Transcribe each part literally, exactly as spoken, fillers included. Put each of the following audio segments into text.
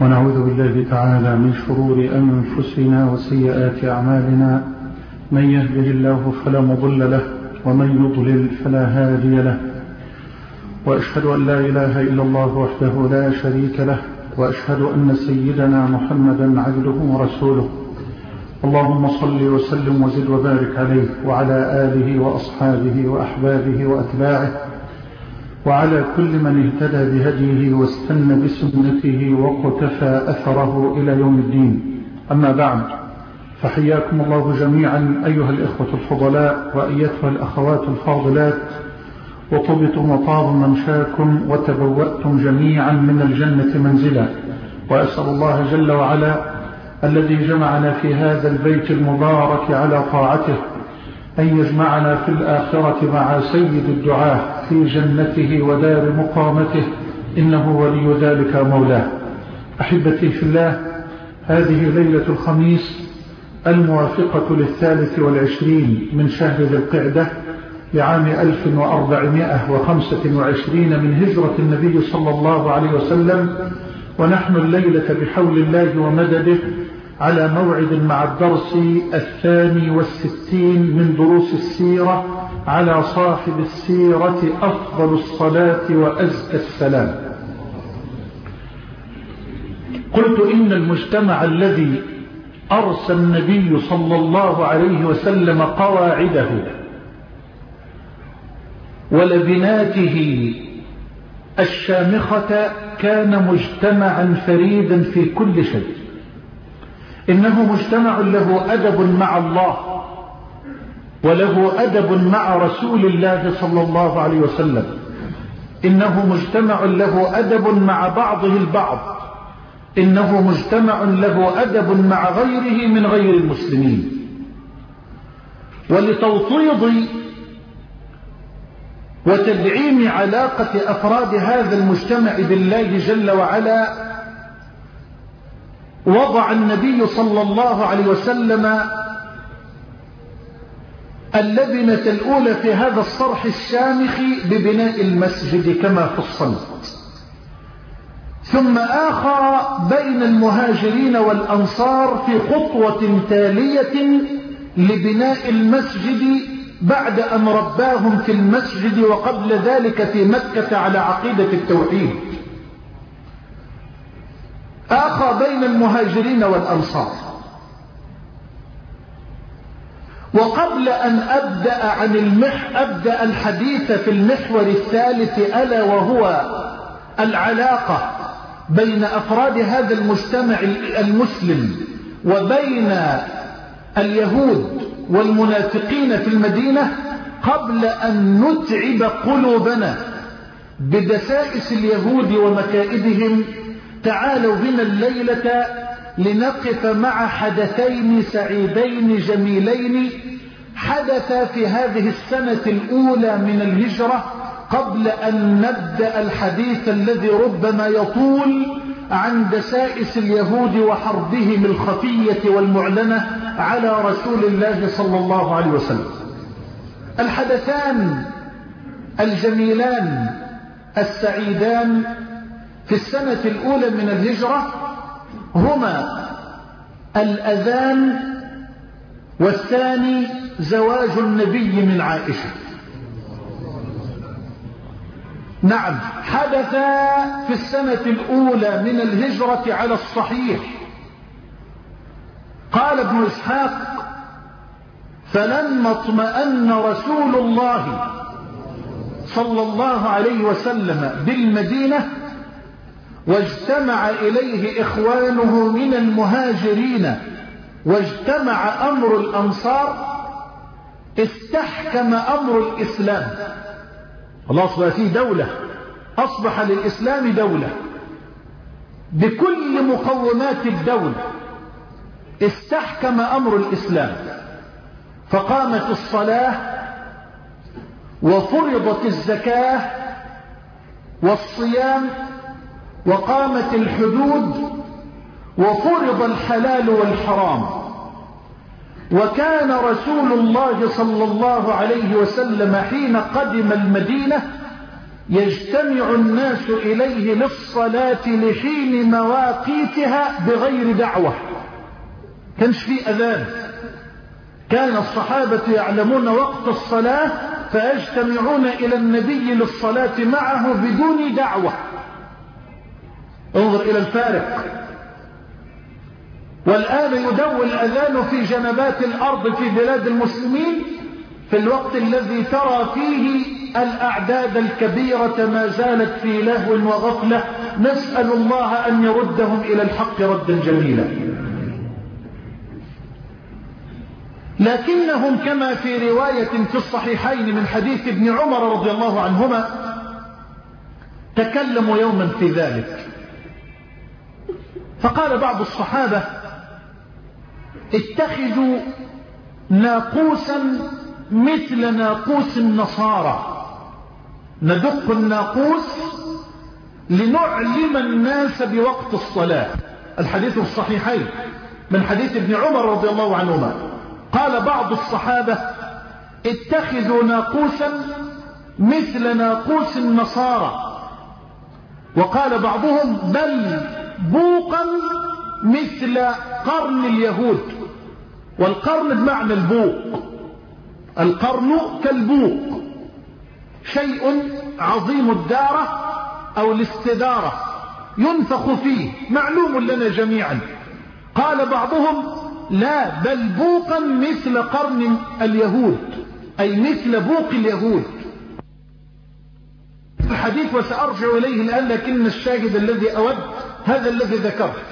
ونعوذ بالله تعالى من شرور أنفسنا وسيئات أعمالنا، من يهده الله فلا مضل له ومن يضلل فلا هادي له، وأشهد أن لا إله إلا الله وحده لا شريك له، وأشهد أن سيدنا محمدا عبده ورسوله. اللهم صل وسلم وزد وبارك عليه وعلى آله وأصحابه وأحبابه وأتباعه وعلى كل من اهتدى بهديه واستنى بسنته وقتفى أثره إلى يوم الدين. أما بعد، فحياكم الله جميعا أيها الإخوة الفضلاء وأيتها الأخوات الفاضلات، وطبتم وطاب ممشاكم وتبوأتم جميعا من الجنة منزلا. وأسأل الله جل وعلا الذي جمعنا في هذا البيت المبارك على طاعته أن يجمعنا في الآخرة مع سيد الدعاة في جنته ودار مقامته، إنه ولي ذلك مولاه. أحبتي في الله، هذه ليلة الخميس الموافقة للثالث والعشرين من شهر ذي القعدة لعام ألف وأربعمائة وخمسة وعشرين من هجرة النبي صلى الله عليه وسلم، ونحن الليلة بحول الله ومدده على موعد مع الدرس الثاني والستين من دروس السيرة على صاحب السيرة أفضل الصلاة وأزكى السلام. قلت إن المجتمع الذي أرسى النبي صلى الله عليه وسلم قواعده ولبناته الشامخة كان مجتمعا فريدا في كل شيء. إنه مجتمع له أدب مع الله، وله أدب مع رسول الله صلى الله عليه وسلم. إنه مجتمع له أدب مع بعضه البعض. إنه مجتمع له أدب مع غيره من غير المسلمين. ولتوطيد وتدعيم علاقة أفراد هذا المجتمع بالله جل وعلا، وضع النبي صلى الله عليه وسلم اللبنة الأولى في هذا الصرح الشامخ ببناء المسجد كما فصلت. ثم آخى بين المهاجرين والأنصار في خطوة تالية لبناء المسجد بعد أن رباهم في المسجد وقبل ذلك في مكة على عقيدة التوحيد. آخى بين المهاجرين والأنصار. وقبل أن أبدأ عن المح أبدأ الحديث في المحور الثالث، ألا وهو العلاقة بين أفراد هذا المجتمع المسلم وبين اليهود والمنافقين في المدينة، قبل أن نتعب قلوبنا بدسائس اليهود ومكائدهم، تعالوا بنا الليلة لنقف مع حدثين سعيدين جميلين حدثا في هذه السنة الأولى من الهجرة، قبل أن نبدأ الحديث الذي ربما يطول عن دسائس اليهود وحربهم الخفية والمعلنة على رسول الله صلى الله عليه وسلم. الحدثان الجميلان السعيدان في السنة الأولى من الهجرة هما الأذان، والثاني زواج النبي من عائشة. نعم، حدث في السنة الأولى من الهجرة على الصحيح. قال ابن إسحاق: فلما اطمأن رسول الله صلى الله عليه وسلم بالمدينة واجتمع إليه إخوانه من المهاجرين واجتمع أمر الأنصار، استحكم أمر الإسلام. خلاص بقى فيه دولة، أصبح للإسلام دولة بكل مقومات الدولة. استحكم أمر الإسلام، فقامت الصلاة وفرضت الزكاة والصيام، وقامت الحدود وفرض الحلال والحرام. وكان رسول الله صلى الله عليه وسلم حين قدم المدينة يجتمع الناس إليه للصلاة لحين مواقيتها بغير دعوة، كانش في أذان، كان الصحابة يعلمون وقت الصلاة فيجتمعون إلى النبي للصلاة معه بدون دعوة. انظر إلى الفارق. والآن يدوي الأذان في جنبات الأرض في بلاد المسلمين في الوقت الذي ترى فيه الأعداد الكبيرة ما زالت في لهو وغفلة، نسأل الله أن يردهم إلى الحق ردا جميلا. لكنهم كما في رواية في الصحيحين من حديث ابن عمر رضي الله عنهما تكلموا يوما في ذلك، فقال بعض الصحابة: اتخذوا ناقوسا مثل ناقوس النصارى، ندق الناقوس لنعلم الناس بوقت الصلاة. الحديث الصحيحين من حديث ابن عمر رضي الله عنهما. قال بعض الصحابة: اتخذوا ناقوسا مثل ناقوس النصارى، وقال بعضهم: بل بوقا مثل قرن اليهود. والقرن بمعنى البوق، القرن كالبوق، شيء عظيم الدارة أو الاستدارة ينفخ فيه، معلوم لنا جميعا. قال بعضهم: لا، بل بوقا مثل قرن اليهود، أي مثل بوق اليهود. الحديث وسأرجع إليه الآن، لكن الشاهد الذي أود هذا الذي ذكرت.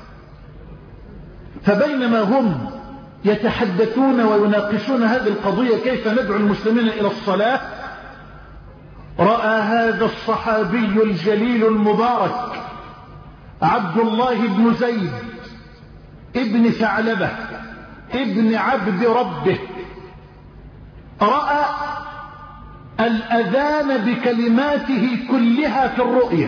فبينما هم يتحدثون ويناقشون هذه القضية كيف ندعو المسلمين إلى الصلاة، رأى هذا الصحابي الجليل المبارك عبد الله بن زيد ابن ثعلبة ابن عبد ربه، رأى الأذان بكلماته كلها في الرؤيا،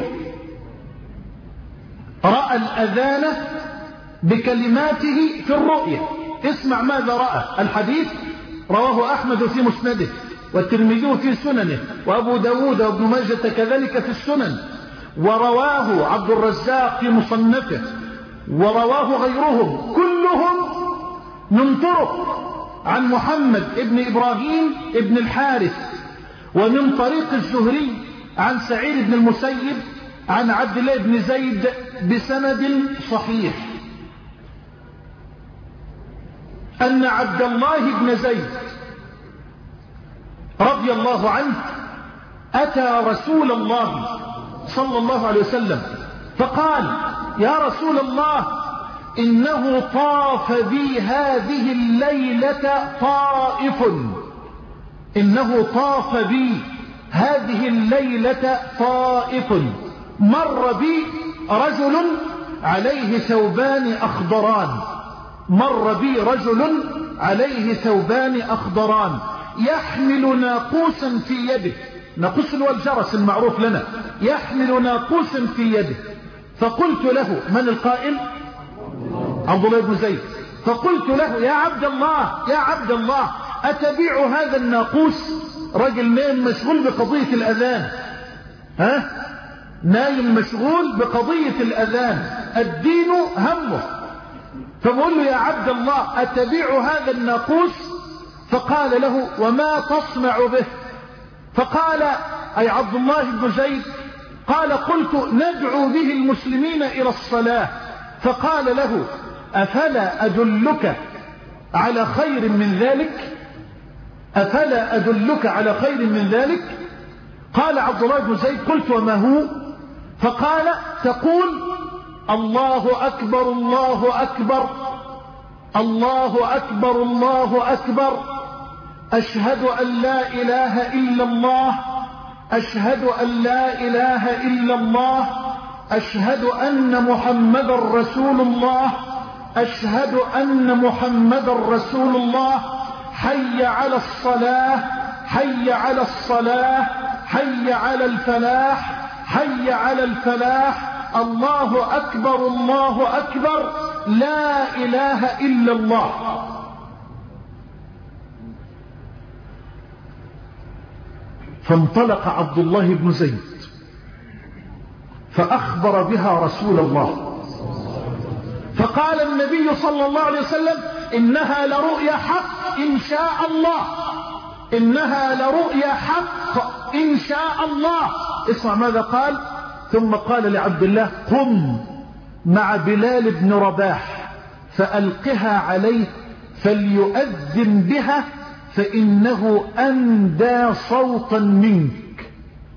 رأى الأذان بكلماته في الرؤيا. اسمع ماذا رأى. الحديث رواه أحمد في مسنده، والترمذي في سننه، وأبو داود وابن ماجة كذلك في السنن، ورواه عبد الرزاق في مصنفه، ورواه غيرهم كلهم من طرق عن محمد ابن إبراهيم ابن الحارث، ومن طريق الزهري عن سعيد بن المسيب عن عبد الله بن زيد بسند صحيح أن عبد الله بن زيد رضي الله عنه أتى رسول الله صلى الله عليه وسلم فقال: يا رسول الله، إنه طاف بي هذه الليلة طائف، إنه طاف بي هذه الليلة طائف، مر بي رجل عليه ثوبان أخضران، مر بي رجل عليه ثوبان أخضران يحمل ناقوسا في يده، ناقوس والجرس المعروف لنا، يحمل ناقوسا في يده. فقلت له: من القائل؟ عبد الله بن زيد. فقلت له: يا عبد الله، يا عبد الله، أتبيع هذا الناقوس؟ رجل نايم مشغول بقضية الأذان، ها، نايم مشغول بقضية الأذان، الدين همه. فبقول له: يا عبد الله، أتبيع هذا الناقوس؟ فقال له: وما تصنع به؟ فقال، أي عبد الله بن زيد، قال: قلت: ندعو به المسلمين إلى الصلاة. فقال له: أفلا أدلك على خير من ذلك؟ أفلا أدلك على خير من ذلك؟ قال عبد الله بن زيد: قلت: وما هو؟ فقال: تقول: الله أكبر الله أكبر الله أكبر الله أكبر، أشهد أن لا إله إلا الله، أشهد أن لا إله إلا الله، أشهد أن محمد رسول الله، أشهد أن محمد رسول الله، حي على الصلاة، حي على الصلاة، حي على الفلاح، حي على الفلاح، الله أكبر الله أكبر، لا إله إلا الله. فانطلق عبد الله بن زيد فأخبر بها رسول الله، فقال النبي صلى الله عليه وسلم إنها لرؤيا حق إن شاء الله، إنها لرؤيا حق إن شاء الله. اسمع ماذا قال. ثم قال لعبد الله قم مع بلال بن رباح فألقها عليه فليؤذن بها فإنه أندى صوتا منك.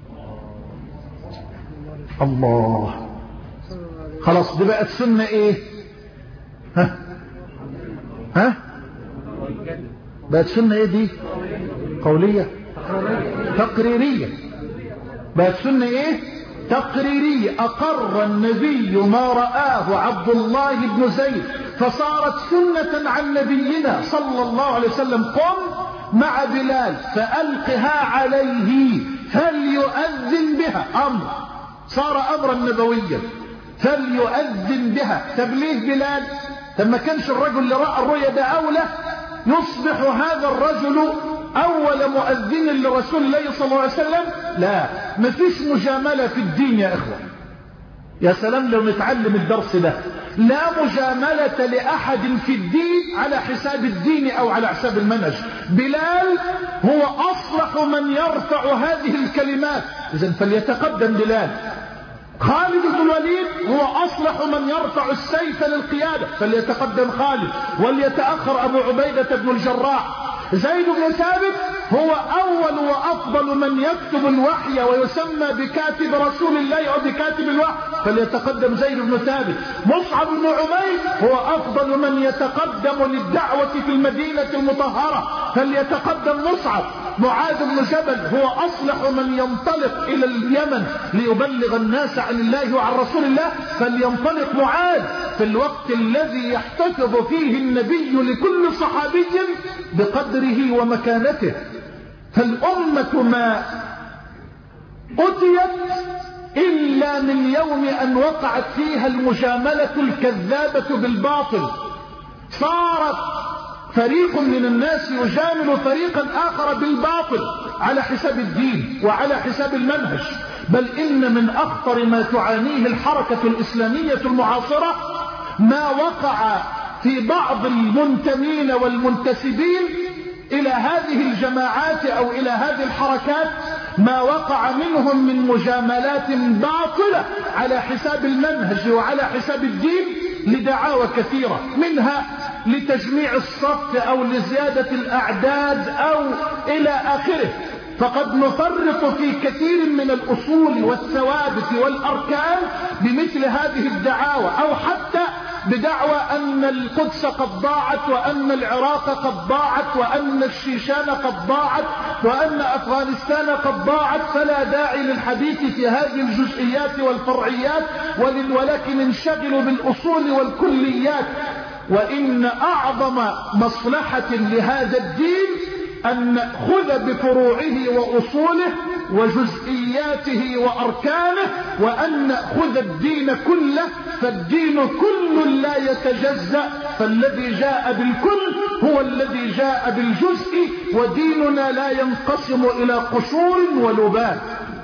الله، خلاص دي بقت سنة ايه؟ ها ها بقت سنة ايه دي؟ قولية تقريرية. بقت سنة ايه؟ تقريرية. أقر النبي ما رآه عبد الله بن زيد فصارت سنة عن نبينا صلى الله عليه وسلم. قم مع بلال فألقها عليه فليؤذن بها، أمر صار أمرا نبويا، فليؤذن بها. تبليه بلال لما كانش الرجل اللي رأى الرؤيا ده أولى يصبح هذا الرجل أول مؤذن لرسول الله صلى الله عليه وسلم؟ لا، مفيش مجاملة في الدين يا إخوة. يا سلام لو نتعلم الدرس ده. لا مجاملة لأحد في الدين على حساب الدين أو على حساب المنهج. بلال هو أصلح من يرفع هذه الكلمات، إذن فليتقدم بلال. خالد بن الوليد هو أصلح من يرفع السيف للقيادة، فليتقدم خالد، وليتأخر أبو عبيدة بن الجراح. زيد بن ثابت هو أول وأفضل من يكتب الوحي ويسمى بكاتب رسول الله أو بكاتب الوحي، فليتقدم زيد بن ثابت. مصعب بن عمير هو أفضل من يتقدم للدعوة في المدينة المطهرة، فليتقدم مصعب. معاذ بن جبل هو أصلح من ينطلق إلى اليمن ليبلغ الناس عن الله وعن رسول الله، فلينطلق معاذ في الوقت الذي يحتفظ فيه النبي لكل صحابي بقدره ومكانته. فالأمة ما أتيت إلا من يوم أن وقعت فيها المجاملة الكذابة بالباطل. صارت فريق من الناس يجامل فريقا آخر بالباطل على حساب الدين وعلى حساب المنهج. بل إن من أخطر ما تعانيه الحركة الإسلامية المعاصرة ما وقع في بعض المنتمين والمنتسبين إلى هذه الجماعات أو إلى هذه الحركات، ما وقع منهم من مجاملات باطلة على حساب المنهج وعلى حساب الدين لدعاوى كثيرة، منها لتجميع الصف أو لزيادة الأعداد أو إلى آخره. فقد نفرط في كثير من الأصول والثوابت والأركان بمثل هذه الدعاوى، أو حتى بدعوى أن القدس قد ضاعت، وأن العراق قد ضاعت، وأن الشيشان قد ضاعت، وأن أفغانستان قد ضاعت. فلا داعي للحديث في هذه الجزئيات والفرعيات، ولكن انشغلوا بالأصول والكليات. وإن أعظم مصلحة لهذا الدين أن نأخذ بفروعه وأصوله وجزئياته وأركانه، وأن نأخذ الدين كله، فالدين كل لا يتجزأ، فالذي جاء بالكل هو الذي جاء بالجزء، وديننا لا ينقسم إلى قشور ولبات.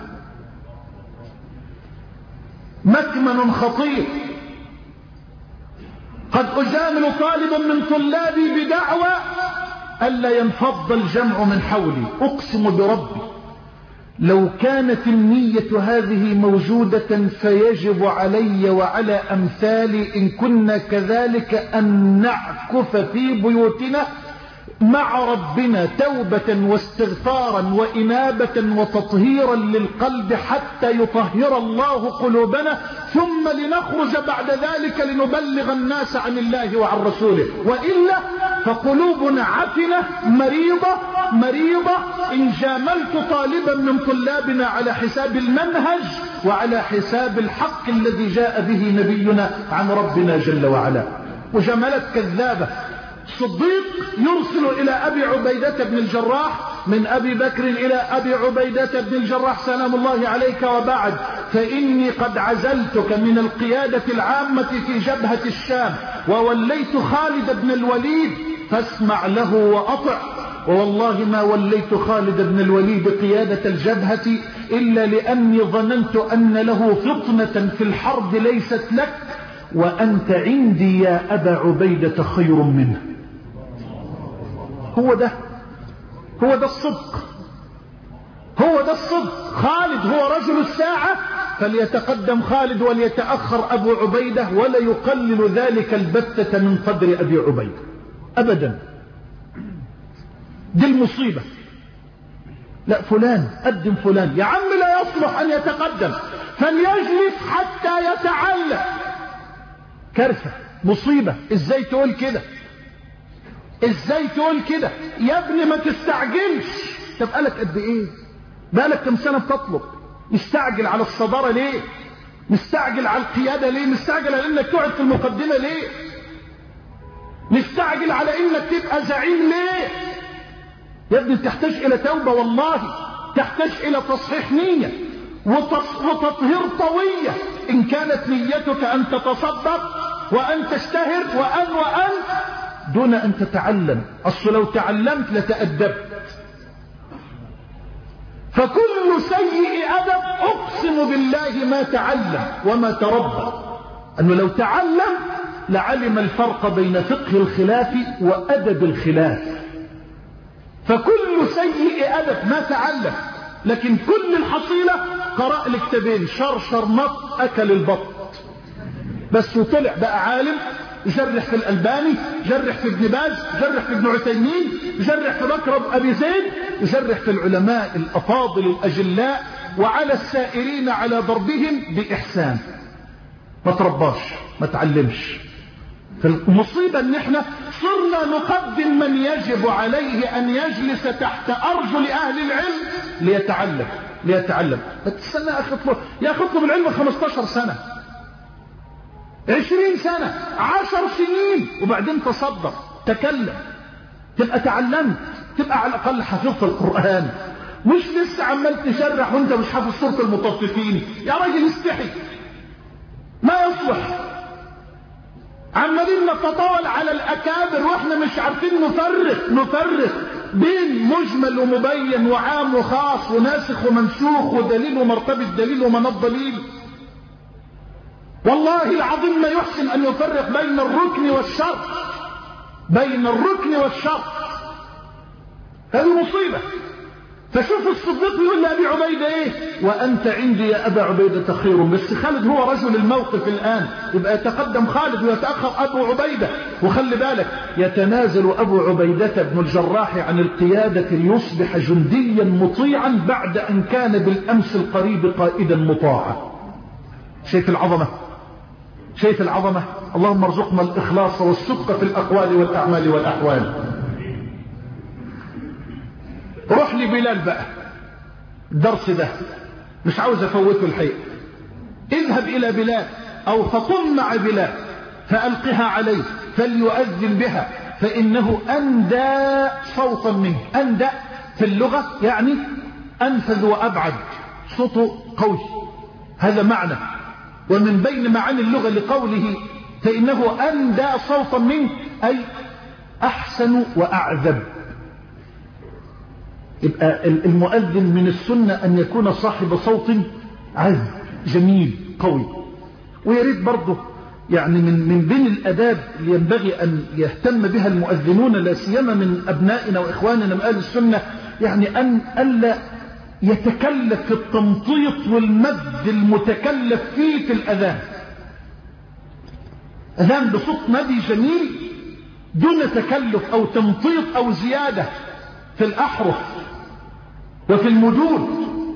مكمن خطير. قد أجامل طالبا من طلابي بدعوى ألا ينفض الجمع من حولي. أقسم بربي لو كانت النية هذه موجودة فيجب علي وعلى أمثالي إن كنا كذلك أن نعكف في بيوتنا مع ربنا توبة واستغفارا وإنابة وتطهيرا للقلب حتى يطهر الله قلوبنا، ثم لنخرج بعد ذلك لنبلغ الناس عن الله وعن رسوله. وإلا فقلوبنا عفنة مريضة مريضة إن جاملت طالبا من طلابنا على حساب المنهج وعلى حساب الحق الذي جاء به نبينا عن ربنا جل وعلا. مجاملة كذابة. الصديق يرسل إلى أبي عبيدة بن الجراح، من أبي بكر إلى أبي عبيدة بن الجراح سلام الله عليك، وبعد فإني قد عزلتك من القيادة العامة في جبهة الشام ووليت خالد بن الوليد، فاسمع له وأطع. ووالله ما وليت خالد بن الوليد قيادة الجبهة إلا لأني ظننت أن له فطنة في الحرب ليست لك، وأنت عندي يا أبا عبيدة خير منه. هو ده هو ده الصدق، هو ده الصدق. خالد هو رجل الساعة، فليتقدم خالد وليتأخر أبو عبيدة، ولا يقلل ذلك البتة من قدر أبي عبيدة أبدا. دي المصيبة. لا فلان قدم فلان، يا عم لا يصلح أن يتقدم، فليجلس حتى يتعلم. كارثة، مصيبة. ازاي تقول كده؟ ازاي تقول كده يا ابني؟ ما تستعجلش. طب بقالك قد ايه؟ بقالك كم سنة بتطلب؟ مستعجل على الصدارة ليه؟ مستعجل على القيادة ليه؟ مستعجل على انك تقعد في المقدمة ليه؟ مستعجل على انك تبقى زعيم ليه؟ يا ابني تحتاج الى توبة، والله تحتاج الى تصحيح نية وتطهير طوية. ان كانت نيتك ان تتصدق وان تشتهر وان وان دون ان تتعلم. اصل لو تعلمت لتأدبت. فكل سيء أدب أقسم بالله ما تعلم وما تربى. أنه لو تعلم لعلم الفرق بين فقه الخلاف وأدب الخلاف. فكل سيء أدب ما تعلم، لكن كل الحصيلة قرأ الكتابين شرشر نط أكل البط بس، وطلع بقى عالم، يجرح في الألباني، يجرح في ابن باز، يجرح في ابن عثيمين، يجرح في بكر أبي زيد، يجرح في العلماء الأفاضل الأجلاء، وعلى السائرين على ضربهم بإحسان. ما ترباش، ما تعلمش. فالمصيبة ان احنا صرنا نقدم من يجب عليه ان يجلس تحت ارجل اهل العلم ليتعلم ليتعلم. تستنى يا اخي، اطلب يا اخي اطلب العلم خمستاشر سنة، عشرين سنة، عشر سنين، وبعدين تصدق تكلم، تبقى تعلمت، تبقى على الاقل حفظت القرآن، مش لسه عمال تشرح وانت مش حافظ سورة المطففين. يا راجل استحي، ما يصلح. عمالين نتطاول على الأكابر واحنا مش عارفين نفرق نفرق بين مجمل ومبين وعام وخاص وناسخ ومنسوخ ودليل ومرتبة دليل ومناط دليل. والله العظيم ما يحسن أن يفرق بين الركن والشرط، بين الركن والشرط. هذه مصيبة. فشوف الصديق يقول لأبي عبيدة ايه؟ وأنت عندي يا أبا عبيدة خير. بس خالد هو رجل الموقف الآن، يبقى يتقدم خالد ويتأخر أبو عبيدة. وخلي بالك يتنازل أبو عبيدة بن الجراح عن القيادة ليصبح جنديا مطيعا بعد أن كان بالأمس القريب قائدا مطاعا. شايف العظمة؟ شايف العظمة؟ اللهم ارزقنا الإخلاص والصدق في الأقوال والأعمال والأحوال. روح لي بلال بقى، الدرس ده مش عاوز افوته الحقيقة. اذهب الى بلال او فقم مع بلال فألقها عليه فليؤذن بها، فإنه أندى صوتا منه. أندى في اللغة يعني أنفذ وأبعد، صوته قوي، هذا معنى. ومن بين معاني اللغة لقوله فإنه أندى صوتا منه أي أحسن وأعذب. يبقى المؤذن من السنة أن يكون صاحب صوت عذب جميل قوي. ويريد برضه يعني من من بين الآداب اللي ينبغي أن يهتم بها المؤذنون لا سيما من أبنائنا وإخواننا من أهل السنة، يعني أن ألا يتكلف في التمطيط والمد المتكلف فيه في الأذان. أذان بصوت مدي جميل دون تكلف أو تمطيط أو زيادة في الأحرف وفي المدود.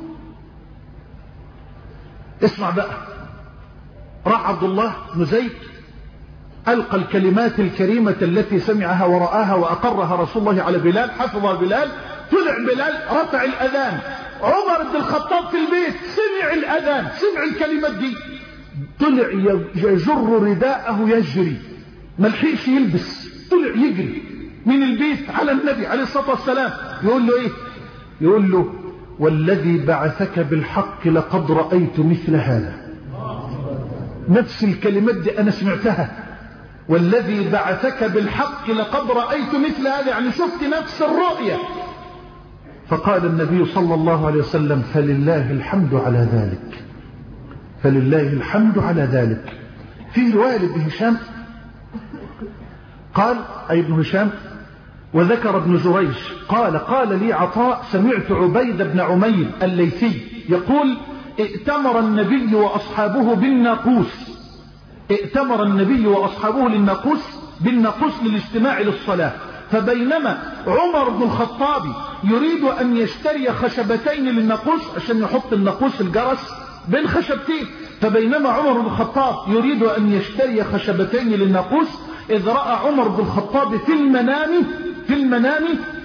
اسمع بقى، راح عبد الله بن زيد ألقى الكلمات الكريمة التي سمعها ورآها وأقرها رسول الله على بلال، حفظها بلال، طلع بلال رفع الأذان. عمر بن الخطاب في البيت سمع الأذان، سمع الكلمات دي، طلع يجر رداءه يجري، ملحقش يلبس، طلع يجري من البيت على النبي عليه الصلاة والسلام. يقول له ايه؟ يقول له والذي بعثك بالحق لقد رأيت مثل هذا. نفس الكلمات دي أنا سمعتها والذي بعثك بالحق لقد رأيت مثل هذا، يعني شفت نفس الرؤية. فقال النبي صلى الله عليه وسلم فلله الحمد على ذلك، فلله الحمد على ذلك. في رواية لابن هشام قال أي ابن هشام وذكر ابن جريج قال قال لي عطاء سمعت عبيد بن عمير الليثي يقول ائتمر النبي وأصحابه بالناقوس، ائتمر النبي وأصحابه للناقوس بالناقوس للاجتماع للصلاة، فبينما عمر بن الخطاب يريد أن يشتري خشبتين للناقوس عشان يحط الناقوس الجرس بين خشبتين، فبينما عمر بن الخطاب يريد أن يشتري خشبتين للناقوس إذ رأى عمر بن الخطاب في المنام في المنام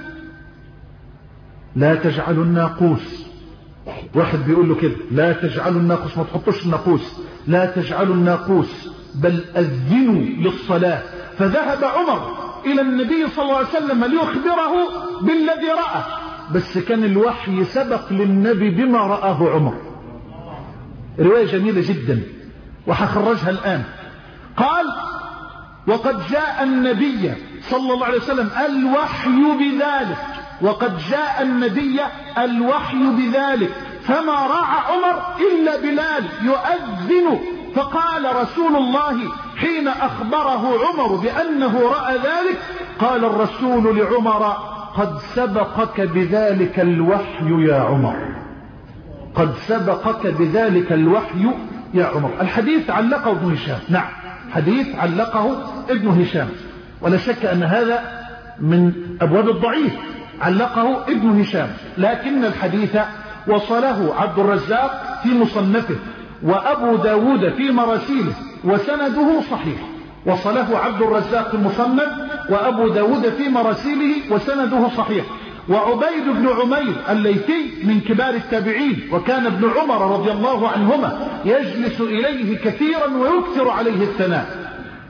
لا تجعلوا الناقوس، واحد بيقول له كده لا تجعلوا الناقوس، ما تحطوش الناقوس، لا تجعلوا الناقوس بل أذنوا للصلاة. فذهب عمر إلى النبي صلى الله عليه وسلم ليخبره بالذي رأى، بس كان الوحي سبق للنبي بما رآه عمر. رواية جميلة جدا وحخرجها الآن. قال وقد جاء النبي صلى الله عليه وسلم الوحي بذلك، وقد جاء النبي الوحي بذلك فما راى عمر إلا بلال يؤذن، فقال رسول الله حين أخبره عمر بأنه رأى ذلك قال الرسول لعمر قد سبقك بذلك الوحي يا عمر، قد سبقك بذلك الوحي يا عمر. الحديث علقه ابن هشام، نعم حديث علقه ابن هشام، ولا شك أن هذا من أبواب الضعيف، علقه ابن هشام، لكن الحديث وصله عبد الرزاق في مصنفه وأبو داود في مراسيله وسنده صحيح. وصله عبد الرزاق في المصنف وأبو داود في مراسيله وسنده صحيح. وعبيد بن عمير الليثي من كبار التابعين، وكان ابن عمر رضي الله عنهما يجلس إليه كثيرا ويكثر عليه الثناء.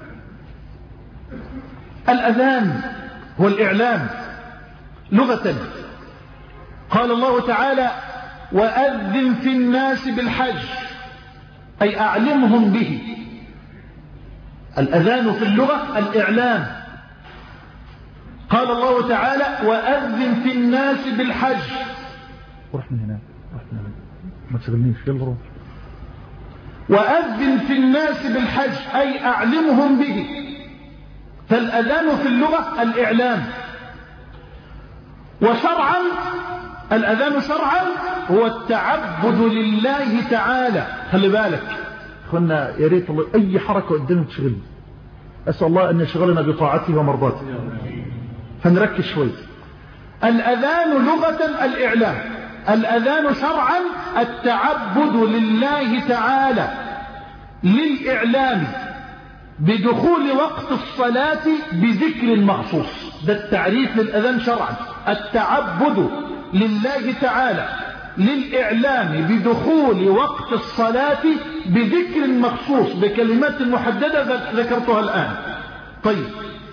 الأذان هو الإعلام لغة. قال الله تعالى وأذن في الناس بالحج أي أعلمهم به. الأذان في اللغة الإعلام. قال الله تعالى وأذن في الناس بالحج. روح من هنا، روح من هنا ما تشغلنيش، يلا روح. وأذن في الناس بالحج أي أعلمهم به. فالأذان في اللغة الإعلام. وشرعا الأذان شرعا هو التعبد لله تعالى. خلي بالك اخوانا، يا ريت أي حركة قدامك تشغلنا، أسأل الله أن يشغلنا بطاعته ومرضاته، فنركز شوي. الأذان لغة الإعلام، الأذان شرعا التعبد لله تعالى للإعلام بدخول وقت الصلاة بذكر مخصوص. ده التعريف للأذان شرعا، التعبد لله تعالى للإعلام بدخول وقت الصلاة بذكر مخصوص بكلمات محددة ذكرتها الآن. طيب،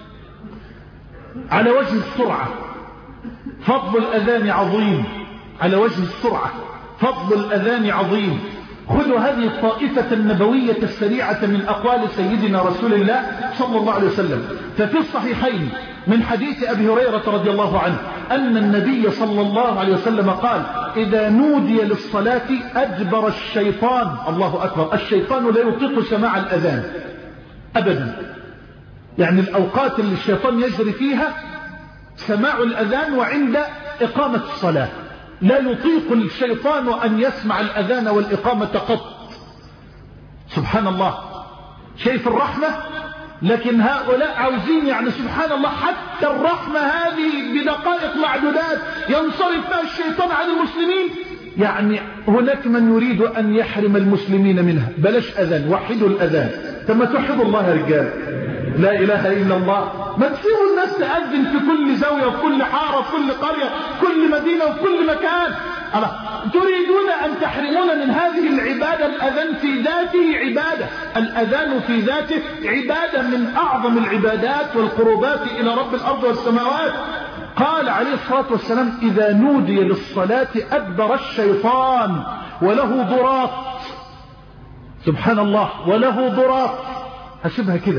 على وجه السرعة فضل الأذان عظيم، على وجه السرعة فضل الأذان عظيم. خذوا هذه الطائفة النبوية السريعة من أقوال سيدنا رسول الله صلى الله عليه وسلم. ففي الصحيحين من حديث أبي هريرة رضي الله عنه أن النبي صلى الله عليه وسلم قال إذا نودي للصلاة أجبر الشيطان. الله أكبر، الشيطان لا يطيق سماع الأذان أبدا، يعني الأوقات اللي الشيطان يجري فيها سماع الأذان وعند إقامة الصلاة، لا يطيق الشيطان أن يسمع الأذان والإقامة قط. سبحان الله، شايف الرحمة؟ لكن هؤلاء عاوزين يعني سبحان الله حتى الرحمة هذه بدقائق معدودات ينصرف فيها الشيطان عن المسلمين. يعني هناك من يريد أن يحرم المسلمين منها. بلاش أذان، وحدوا الأذان. ثم توحدوا الله يا رجال، لا إله إلا الله. ما تسيبوا الناس تأذن في كل زاوية وفي كل حارة وفي كل قرية كل مدينة وفي كل مكان. الله، تريدون أن تحرمون من هذه العبادة. الأذان في ذاته عبادة، الأذان في ذاته عبادة من أعظم العبادات والقربات إلى رب الأرض والسماوات. قال عليه الصلاة والسلام إذا نودي للصلاة أدبر الشيطان وله ضراط. سبحان الله، وله ضراط. هسيبها كده،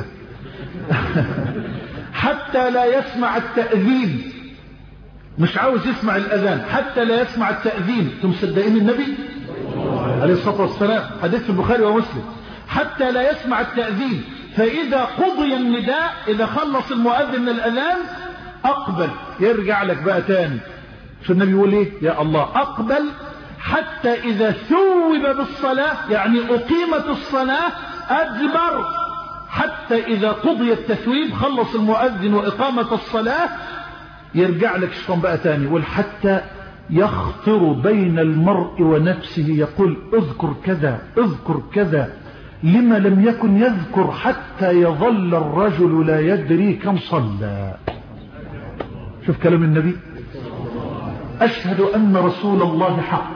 حتى لا يسمع التأذين، مش عاوز يسمع الأذان حتى لا يسمع التأذين. انتم مصدقين النبي عليه الصلاة والسلام؟ حديث البخاري ومسلم. حتى لا يسمع التأذين، فإذا قضي النداء، إذا خلص المؤذن من الأذان أقبل، يرجع لك بقى تاني. شو النبي يقول ايه؟ يا الله، أقبل حتى إذا ثوب بالصلاة، يعني أقيمت الصلاة، أدبر حتى إذا قضي التثويب، خلص المؤذن وإقامة الصلاة، يرجع لك شيطان بقى تاني. يقول حتى يخطر بين المرء ونفسه، يقول اذكر كذا اذكر كذا، لما لم يكن يذكر، حتى يظل الرجل لا يدري كم صلى. شوف كلام النبي، أشهد أن رسول الله حق،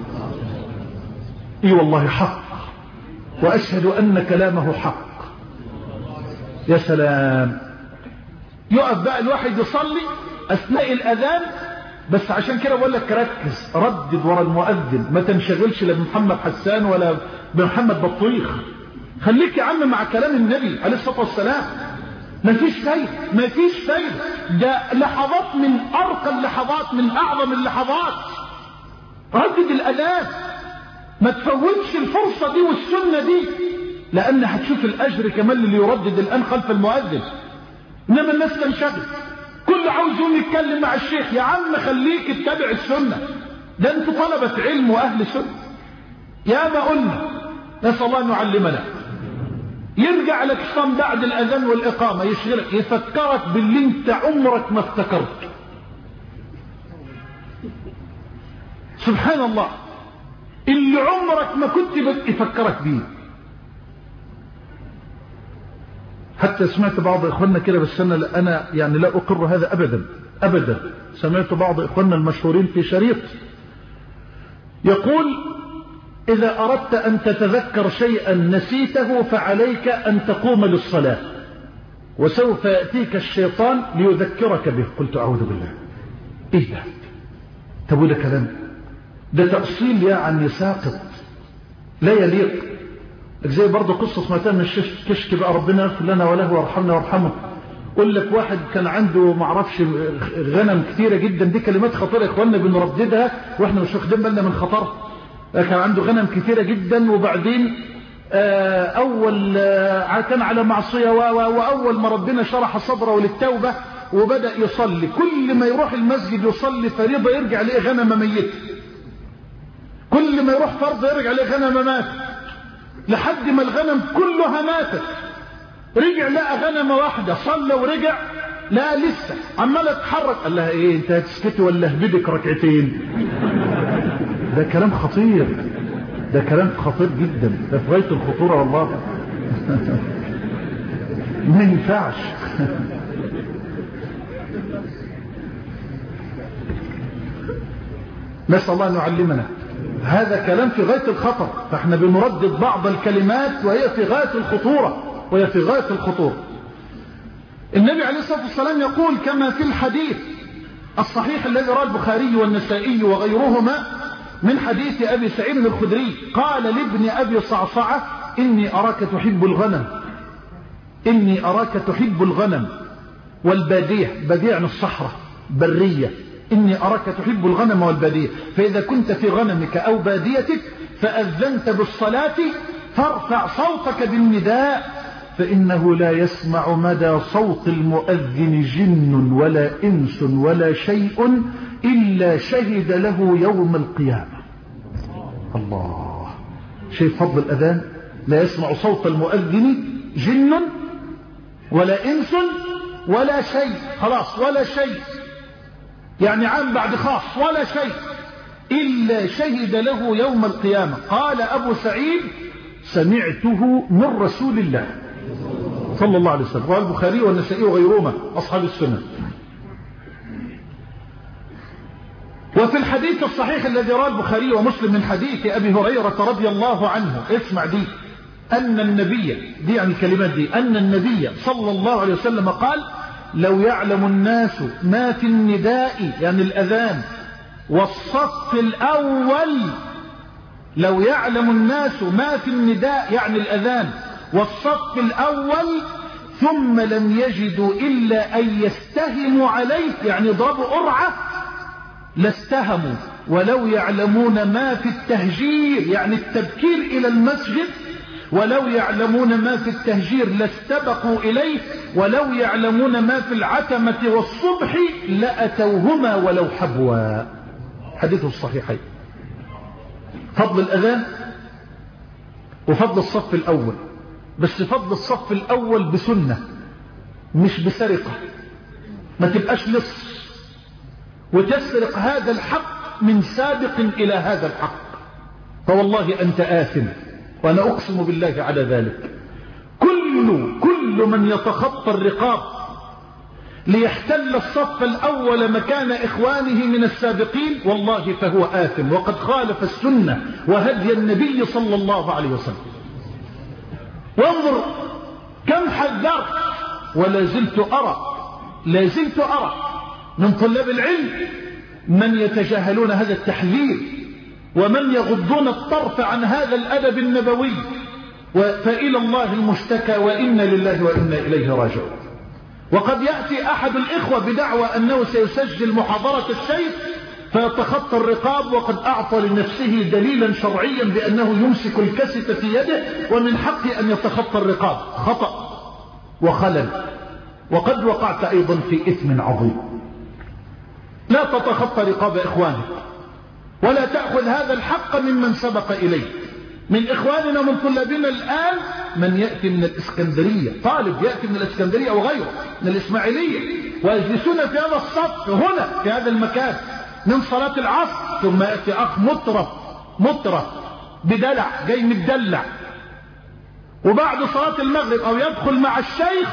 اي والله حق، وأشهد أن كلامه حق. يا سلام. يقف بقى الواحد يصلي أثناء الأذان، بس عشان كده بقول لك ركز، ردد ورا المؤذن، ما تنشغلش لا بمحمد حسان ولا بمحمد بطيخ. خليك يا عم مع كلام النبي عليه الصلاة والسلام. مفيش فايدة، مفيش فايدة. ده لحظات من أرقى اللحظات، من أعظم اللحظات. ردد الأذان، ما تفوتش الفرصة دي والسنة دي، لأن هتشوف الأجر كمان اللي يردد الآن خلف المؤذن. إنما الناس تنشغل، كل عاوز يوم يتكلم مع الشيخ. يا عم خليك اتبع السنة، ده انتوا طلبة علم وأهل سنة. يا ما قلنا، نسأل الله أن يعلمنا. يرجع لك شيطان بعد الأذان والإقامة، يشغلك، يفكرك باللي انت عمرك ما افتكرت. سبحان الله، اللي عمرك ما كنت يفكرك بيه. حتى سمعت بعض إخواننا كده، بس أنا, أنا يعني لا أقر هذا أبدا أبدا. سمعت بعض إخواننا المشهورين في شريط يقول: إذا أردت أن تتذكر شيئا نسيته فعليك أن تقوم للصلاة، وسوف يأتيك الشيطان ليذكرك به. قلت أعوذ بالله، إيه ده؟ تقول ده كلام؟ ده تأصيل يعني ساقط لا يليق. زي برضه قصة سمعتها من الكشك بقى، ربنا يغفر لنا وله ويرحمنا ويرحمه. قل لك واحد كان عنده معرفش غنم كثيرة جدا، دي كلمات خطيرة يا إخواننا بنرددها وإحنا مش واخدين بالنا من خطرها. كان عنده غنم كثيرة جدا، وبعدين أول كان على معصية، وأول ما ربنا شرح صدره للتوبة وبدأ يصلي، كل ما يروح المسجد يصلي فريضة يرجع ليه غنم ميت، كل ما يروح فرض يرجع ليه غنم مات، لحد ما الغنم كلها ماتت. رجع لقى غنمة واحدة، صلى ورجع لا لسه عمالة تتحرك. قال لها: ايه انت هتسكتي ولا اهبدك ركعتين؟ ده كلام خطير، ده كلام خطير جدا، ده في غاية الخطورة والله. ما ينفعش. نسأل الله أن يعلمنا. هذا كلام في غاية الخطر، فاحنا بنردد بعض الكلمات وهي في غاية الخطورة، وهي في غاية الخطورة. النبي عليه الصلاة والسلام يقول كما في الحديث الصحيح الذي رواه البخاري والنسائي وغيرهما من حديث أبي سعيد الخدري، قال لابن أبي صعصعة: إني أراك تحب الغنم، إني أراك تحب الغنم والبادية، بادية عن الصحراء برية، إني أراك تحب الغنم والبادية، فإذا كنت في غنمك أو باديتك فأذنت بالصلاة فارفع صوتك بالنداء، فإنه لا يسمع مدى صوت المؤذن جن ولا إنس ولا شيء إلا شهد له يوم القيامة. الله، شيء فضل الأذان. لا يسمع صوت المؤذن جن ولا إنس ولا شيء، خلاص ولا شيء، يعني عام بعد خاص، ولا شيء إلا شهد له يوم القيامة. قال أبو سعيد: سمعته من رسول الله صلى الله عليه وسلم. رواه البخاري والنسائي وغيرهما أصحاب السنة. وفي الحديث الصحيح الذي رواه البخاري ومسلم من حديث أبي هريرة رضي الله عنه، اسمع دي، أن النبي، دي يعني الكلمات دي، أن النبي صلى الله عليه وسلم قال: لو يعلم الناس ما في النداء، يعني الأذان، والصف الأول، لو يعلم الناس ما في النداء يعني الأذان والصف الأول، ثم لم يجدوا إلا أن يستهموا عليه، يعني ضربوا قرعة لاستهموا، ولو يعلمون ما في التهجير يعني التبكير إلى المسجد، ولو يعلمون ما في التهجير لاستبقوا إليه، ولو يعلمون ما في العتمة والصبح لأتوهما ولو حبوا. حديث الصحيحين. فضل الأذان وفضل الصف الأول، بس فضل الصف الأول بسنة مش بسرقة، ما تبقاش لص وتسرق هذا الحق من سابق إلى هذا الحق، فوالله أنت آثم، وأنا أقسم بالله على ذلك. كل كل من يتخطى الرقاب ليحتل الصف الأول مكان إخوانه من السابقين والله فهو آثم، وقد خالف السنة وهدي النبي صلى الله عليه وسلم. وانظر كم حذرت ولا زلت أرى لا زلت أرى من طلاب العلم من يتجاهلون هذا التحذير، ومن يغضون الطرف عن هذا الأدب النبوي، فإلى الله المشتكى، وإنا لله وإنا إليه راجعون. وقد يأتي أحد الإخوة بدعوى أنه سيسجل محاضرة الشيخ فيتخطى الرقاب، وقد أعطى لنفسه دليلا شرعيا بأنه يمسك الكاسيت في يده ومن حقه أن يتخطى الرقاب. خطأ وخلل، وقد وقعت أيضا في إثم عظيم. لا تتخطى رقاب إخوانك، ولا تأخذ هذا الحق ممن سبق إليه. من إخواننا من طلابنا الآن من يأتي من الإسكندرية، طالب يأتي من الإسكندرية وغيره من الإسماعيلية، ويجلسون في هذا الصف هنا في هذا المكان من صلاة العصر، ثم يأتي أخ مطرف مطرف بدلع جاي متدلع، وبعد صلاة المغرب أو يدخل مع الشيخ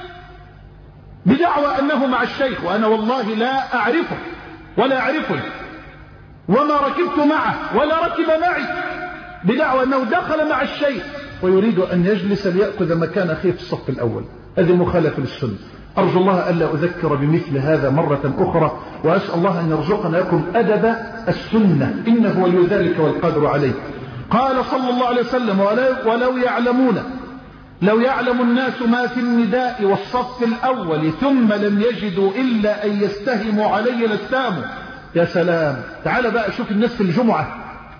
بدعوى أنه مع الشيخ، وأنا والله لا أعرفه ولا أعرفه وما ركبت معه ولا ركب معي، بدعوى أنه دخل مع الشيخ ويريد أن يجلس ليأخذ مكان أخيه في الصف الأول. هذه مخالفة للسنة. أرجو الله ألا أذكر بمثل هذا مرة أخرى، وأسأل الله أن يرزقنا لكم أدب السنة، إنه ولي ذلك والقادر عليه. قال صلى الله عليه وسلم: ولو, ولو يعلمون لو يعلم الناس ما في النداء والصف الأول ثم لم يجدوا إلا أن يستهموا علي لاستهموا. يا سلام، تعال بقى شوف الناس في الجمعة،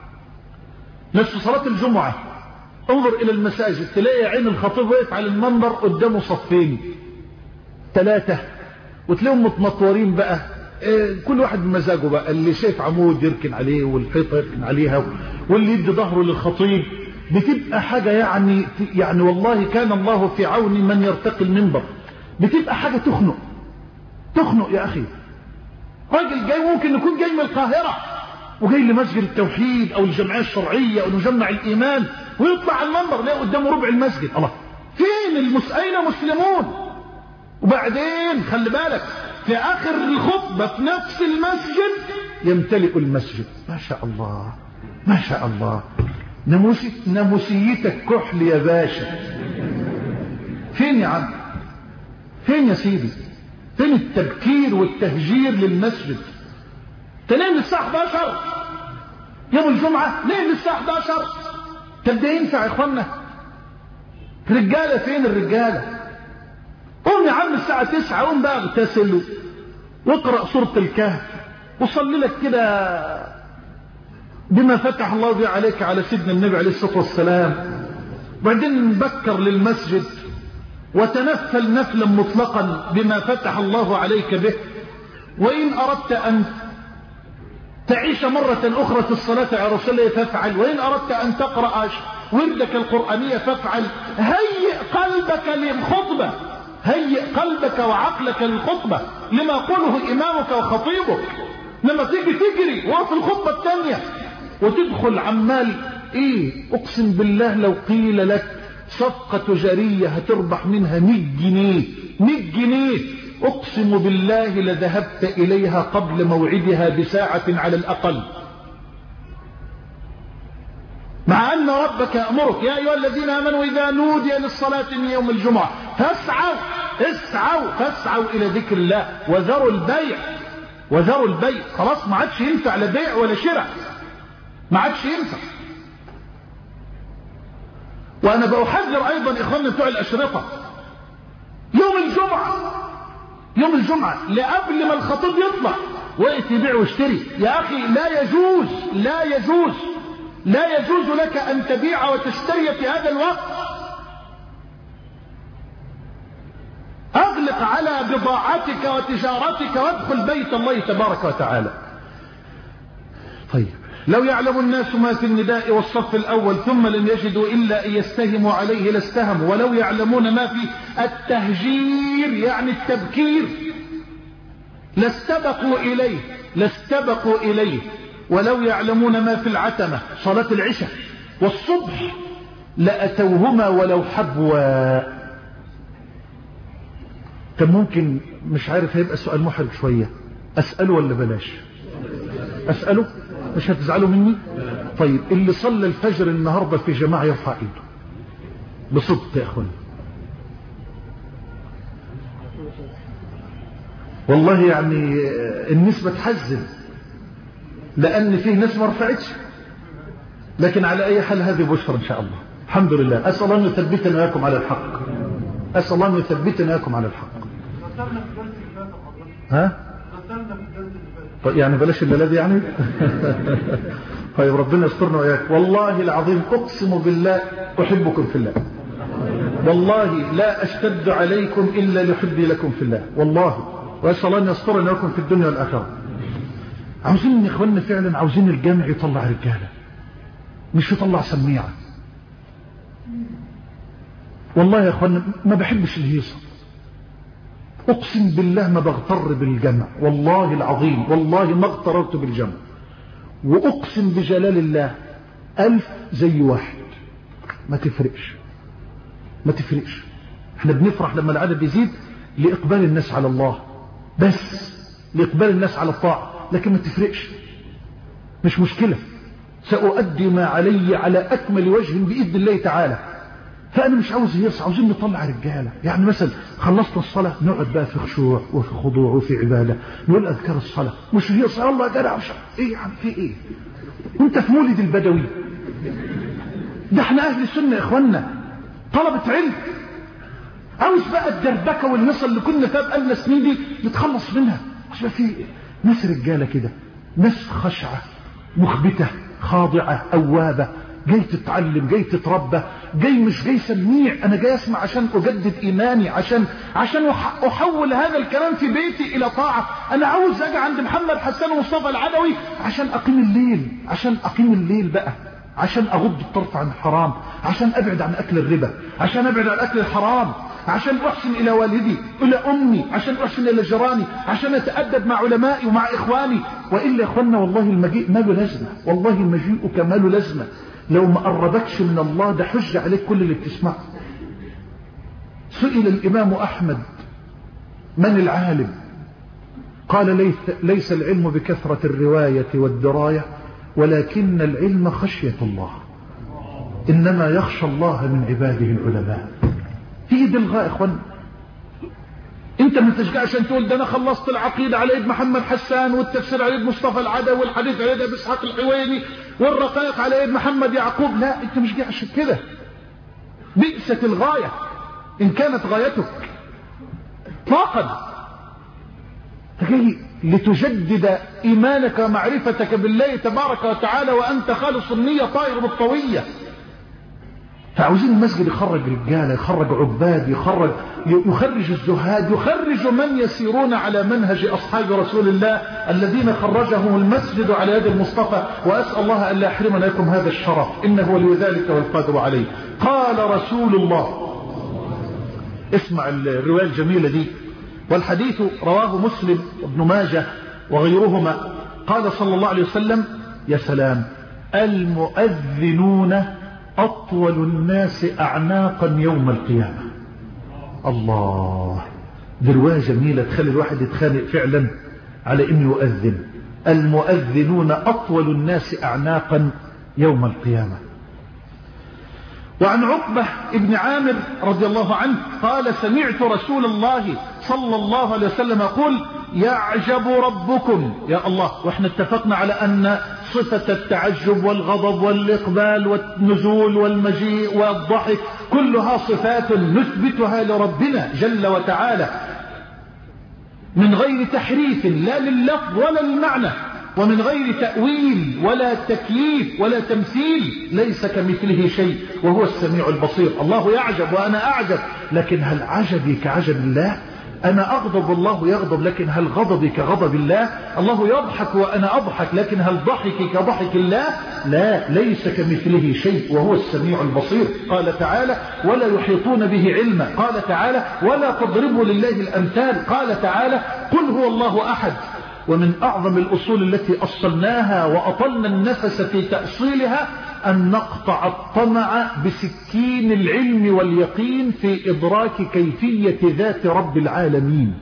ناس في صلاة الجمعة، انظر إلى المساجد تلاقي عين الخطيب واقف على المنبر قدامه صفين ثلاثة، وتلاقيهم متنطورين بقى، كل واحد بمزاجه بقى، اللي شايف عمود يركن عليه والحيطة يركن عليها، واللي يدي ظهره للخطيب. بتبقى حاجة يعني يعني والله كان الله في عون من يرتقي المنبر. بتبقى حاجة تخنق تخنق يا أخي. راجل جاي ممكن يكون جاي من القاهرة وجاي لمسجد التوحيد أو الجمعية الشرعية أو مجمع الإيمان، ويطلع على المنبر لا قدامه ربع المسجد. الله، فين المس... أين مسلمون؟ وبعدين خلي بالك في آخر الخطبة في نفس المسجد يمتلئ المسجد. ما شاء الله ما شاء الله، ناموسي ناموسيتك كحل يا باشا. فين يا عم؟ فين يا سيدي؟ فين التبكير والتهجير للمسجد؟ تنام الساعة احد عشر يوم الجمعة، ليه الساعة احد عشر؟ طب ده ينفع يا اخوانا؟ رجالة فين الرجالة؟ قوم يا عم الساعة تسعة، قوم بقى اغتسل واقرأ سورة الكهف وصلي لك كده بما فتح الله به عليك على سيدنا النبي عليه الصلاة والسلام، وبعدين بكر للمسجد وتنفل نفلا مطلقا بما فتح الله عليك به. وإن أردت أن تعيش مرة أخرى في الصلاة على رسول الله فافعل، وإن أردت أن تقرأ وردك القرآنية فافعل. هيئ قلبك للخطبة، هيئ قلبك وعقلك للخطبة لما قوله إمامك وخطيبك. لما تيجي تجري وقف الخطبة الثانية وتدخل عمال ايه، اقسم بالله لو قيل لك صفقة تجارية هتربح منها مية جنيه مية جنيه، اقسم بالله لذهبت اليها قبل موعدها بساعة على الاقل، مع ان ربك يأمرك يا ايها الذين امنوا اذا نودي للصلاة من يوم الجمعة فاسعوا اسعوا فاسعوا الى ذكر الله وذروا البيع وذروا البيع. خلاص ما عادش ينفع لا بيع ولا شراء، ما عادش ينفع. وانا بأحذر ايضا اخواننا بتوع الاشرطة، يوم الجمعة لقبل ما الخطيب يطلع وقت يبيع واشتري. يا أخي لا يجوز لا يجوز لا يجوز لك أن تبيع وتشتري في هذا الوقت. أغلق على بضاعتك وتجارتك وادخل بيت الله تبارك وتعالى. طيب لو يعلم الناس ما في النداء والصف الأول ثم لم يجدوا إلا أن يستهموا عليه لاستهموا، ولو يعلمون ما في التهجير يعني التبكير لاستبقوا إليه لاستبقوا إليه، ولو يعلمون ما في العتمة صلاة العشاء والصبح لأتوهما ولو حبوا. كان ممكن مش عارف هيبقى سؤال محرج شوية، أسأله ولا بلاش؟ أسأله؟ مش هتزعلوا مني؟ طيب اللي صلى الفجر النهاردة في جماعة يرفع ايده بصدق يا اخواني. والله يعني النسبة تحزن لأن فيه ناس ما رفعتش، لكن على أي حال هذه بشرى إن شاء الله. الحمد لله. أسأل الله أن يثبتنا وإياكم على الحق. أسأل الله أن يثبتنا وإياكم على الحق. ها؟ طيب يعني بلاش الذي يعني طيب ربنا يسترنا وإياك. والله العظيم أقسم بالله أحبكم في الله، والله لا أشتد عليكم إلا لحبي لكم في الله والله، وأسأل الله أن يسترنا وإياكم في الدنيا والآخرة. عاوزين يا إخواننا فعلا، عاوزين الجامع يطلع رجالة مش يطلع سميعة. والله يا إخواننا ما بحبش الهيصة، أقسم بالله ما بغتر بالجمع، والله العظيم والله ما اغتررت بالجمع، وأقسم بجلال الله ألف زي واحد ما تفرقش ما تفرقش. احنا بنفرح لما العدد يزيد لإقبال الناس على الله، بس لإقبال الناس على الطاعة، لكن ما تفرقش، مش مشكلة، سأؤدي ما علي على أكمل وجه بإذن الله تعالى. فأنا مش عاوز هيص، عاوزين نطلع رجالة. يعني مثلا خلصنا الصلاة نقعد بقى في خشوع وفي خضوع وفي عبادة، نقول أذكار الصلاة، مش هيص الله يا جدع إيه يا عم في إيه؟ أنت في مولد البدوي؟ ده احنا أهل السنة يا إخوانا طلبة علم. عاوز بقى الدربكة والهيصة اللي كنا فيها بقالنا سنين دي نتخلص منها، عشان في ناس رجالة كده، ناس خشعة مخبتة خاضعة أوابة، جاي تتعلم جاي تتربى، جاي مش جاي سميع، أنا جاي أسمع عشان أجدد إيماني، عشان عشان أحول هذا الكلام في بيتي إلى طاعة. أنا عاوز أجي عند محمد حسان ومصطفى العدوي عشان أقيم الليل، عشان أقيم الليل بقى، عشان أغض الطرف عن الحرام، عشان أبعد عن أكل الربا، عشان أبعد عن أكل الحرام، عشان أحسن إلى والدي إلى أمي، عشان أحسن إلى جيراني، عشان أتأدب مع علمائي ومع إخواني. وإلا يا إخواننا والله المجيء ما له لازمة، والله المجيء كما له لازمة. لو ما قربكش من الله ده حج عليك كل اللي بتسمعه. سئل الإمام أحمد من العالم؟ قال ليس, ليس العلم بكثرة الرواية والدراية، ولكن العلم خشية الله، إنما يخشى الله من عباده العلماء. هي دي الغاية يا إخوان. انت ما تشجعش ان تقول ده انا خلصت العقيدة على يد محمد حسان، والتفسير على يد مصطفى العدوي، والحديث على يد ابي اسحاق الحويني، والرقائق على يد محمد يعقوب. لا، انت مش جاي عشان كده. بئست الغاية ان كانت غايتك فقد جاي لتجدد ايمانك ومعرفتك بالله تبارك وتعالى وانت خالص النية طائر بالطوية. فعاوزين المسجد يخرج رجالة، يخرج عباد، يخرج يخرج الزهاد، يخرج من يسيرون على منهج أصحاب رسول الله الذين خرجهم المسجد على يد المصطفى. وأسأل الله أن لا يحرمنا لكم هذا الشرف، إنه ولي ذلك والقادر عليه. قال رسول الله، اسمع الرواية الجميلة دي، والحديث رواه مسلم وابن ماجه وغيرهما. قال صلى الله عليه وسلم: يا سلام، المؤذنون أطول الناس أعناقا يوم القيامة. الله، دي رواية جميلة تخلي الواحد يتخانق فعلا على إنه يؤذن. المؤذنون أطول الناس أعناقا يوم القيامة. وعن عقبة ابن عامر رضي الله عنه قال: سمعت رسول الله صلى الله عليه وسلم يقول: يعجب ربكم. يا الله، واحنا اتفقنا على أن صفة التعجب والغضب والإقبال والنزول والمجيء والضحك كلها صفات نثبتها لربنا جل وتعالى. من غير تحريف لا لللفظ ولا للمعنى، ومن غير تأويل ولا تكييف ولا تمثيل، ليس كمثله شيء وهو السميع البصير. الله يعجب وأنا أعجب، لكن هل عجبي كعجب الله؟ أنا أغضب والله يغضب، لكن هل غضبي كغضب الله؟ الله يضحك وأنا أضحك، لكن هل ضحكي كضحك الله؟ لا، ليس كمثله شيء وهو السميع البصير. قال تعالى ولا يحيطون به علما. قال تعالى ولا تضربوا لله الأمثال. قال تعالى قل هو الله أحد. ومن أعظم الأصول التي أصلناها وأطلنا النفس في تأصيلها أن نقطع الطمع بسكين العلم واليقين في إدراك كيفية ذات رب العالمين.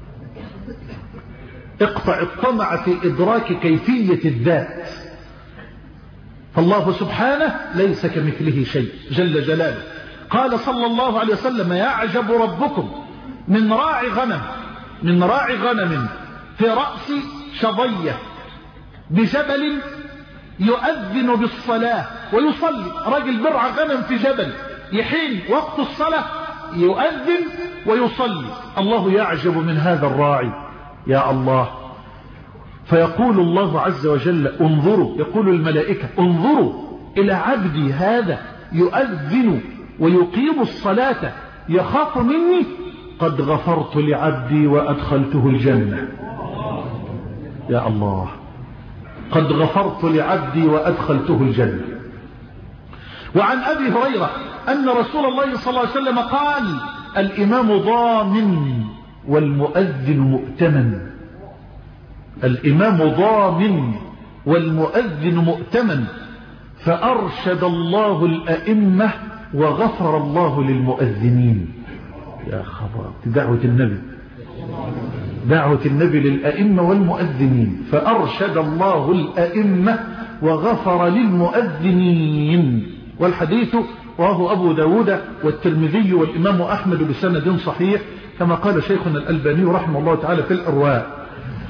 اقطع الطمع في إدراك كيفية الذات، فالله سبحانه ليس كمثله شيء جل جلاله. قال صلى الله عليه وسلم يعجب ربكم من راعي غنم من راعي غنم في رأس شظية بجبل يؤذن بالصلاة ويصلي. رجل برع غنم في جبل، يحين وقت الصلاة يؤذن ويصلي. الله يعجب من هذا الراعي يا الله. فيقول الله عز وجل انظروا، يقول الملائكة انظروا إلى عبدي هذا يؤذن ويقيم الصلاة يخاف مني، قد غفرت لعبدي وأدخلته الجنة. يا الله، قد غفرت لعبدي وأدخلته الجنة. وعن أبي هريرة أن رسول الله صلى الله عليه وسلم قال الإمام ضامن والمؤذن مؤتمن. الإمام ضامن والمؤذن مؤتمن، فأرشد الله الأئمة وغفر الله للمؤذنين. يا خبر، دعوة النبي دعوة النبي للأئمة والمؤذنين، فأرشد الله الأئمة وغفر للمؤذنين. والحديث رواه أبو داود والترمذي والإمام أحمد بسند صحيح، كما قال شيخنا الألباني رحمه الله تعالى في الأرواء.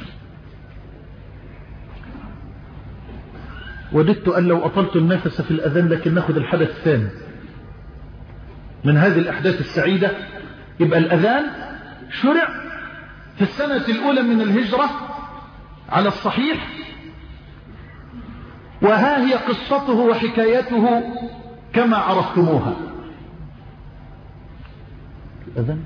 وددت أن لو أطلت النفس في الأذان، لكن نأخذ الحدث الثاني من هذه الأحداث السعيدة. يبقى الأذان شرع في السنة الأولى من الهجرة على الصحيح، وها هي قصته وحكايته كما عرفتموها. الأذان.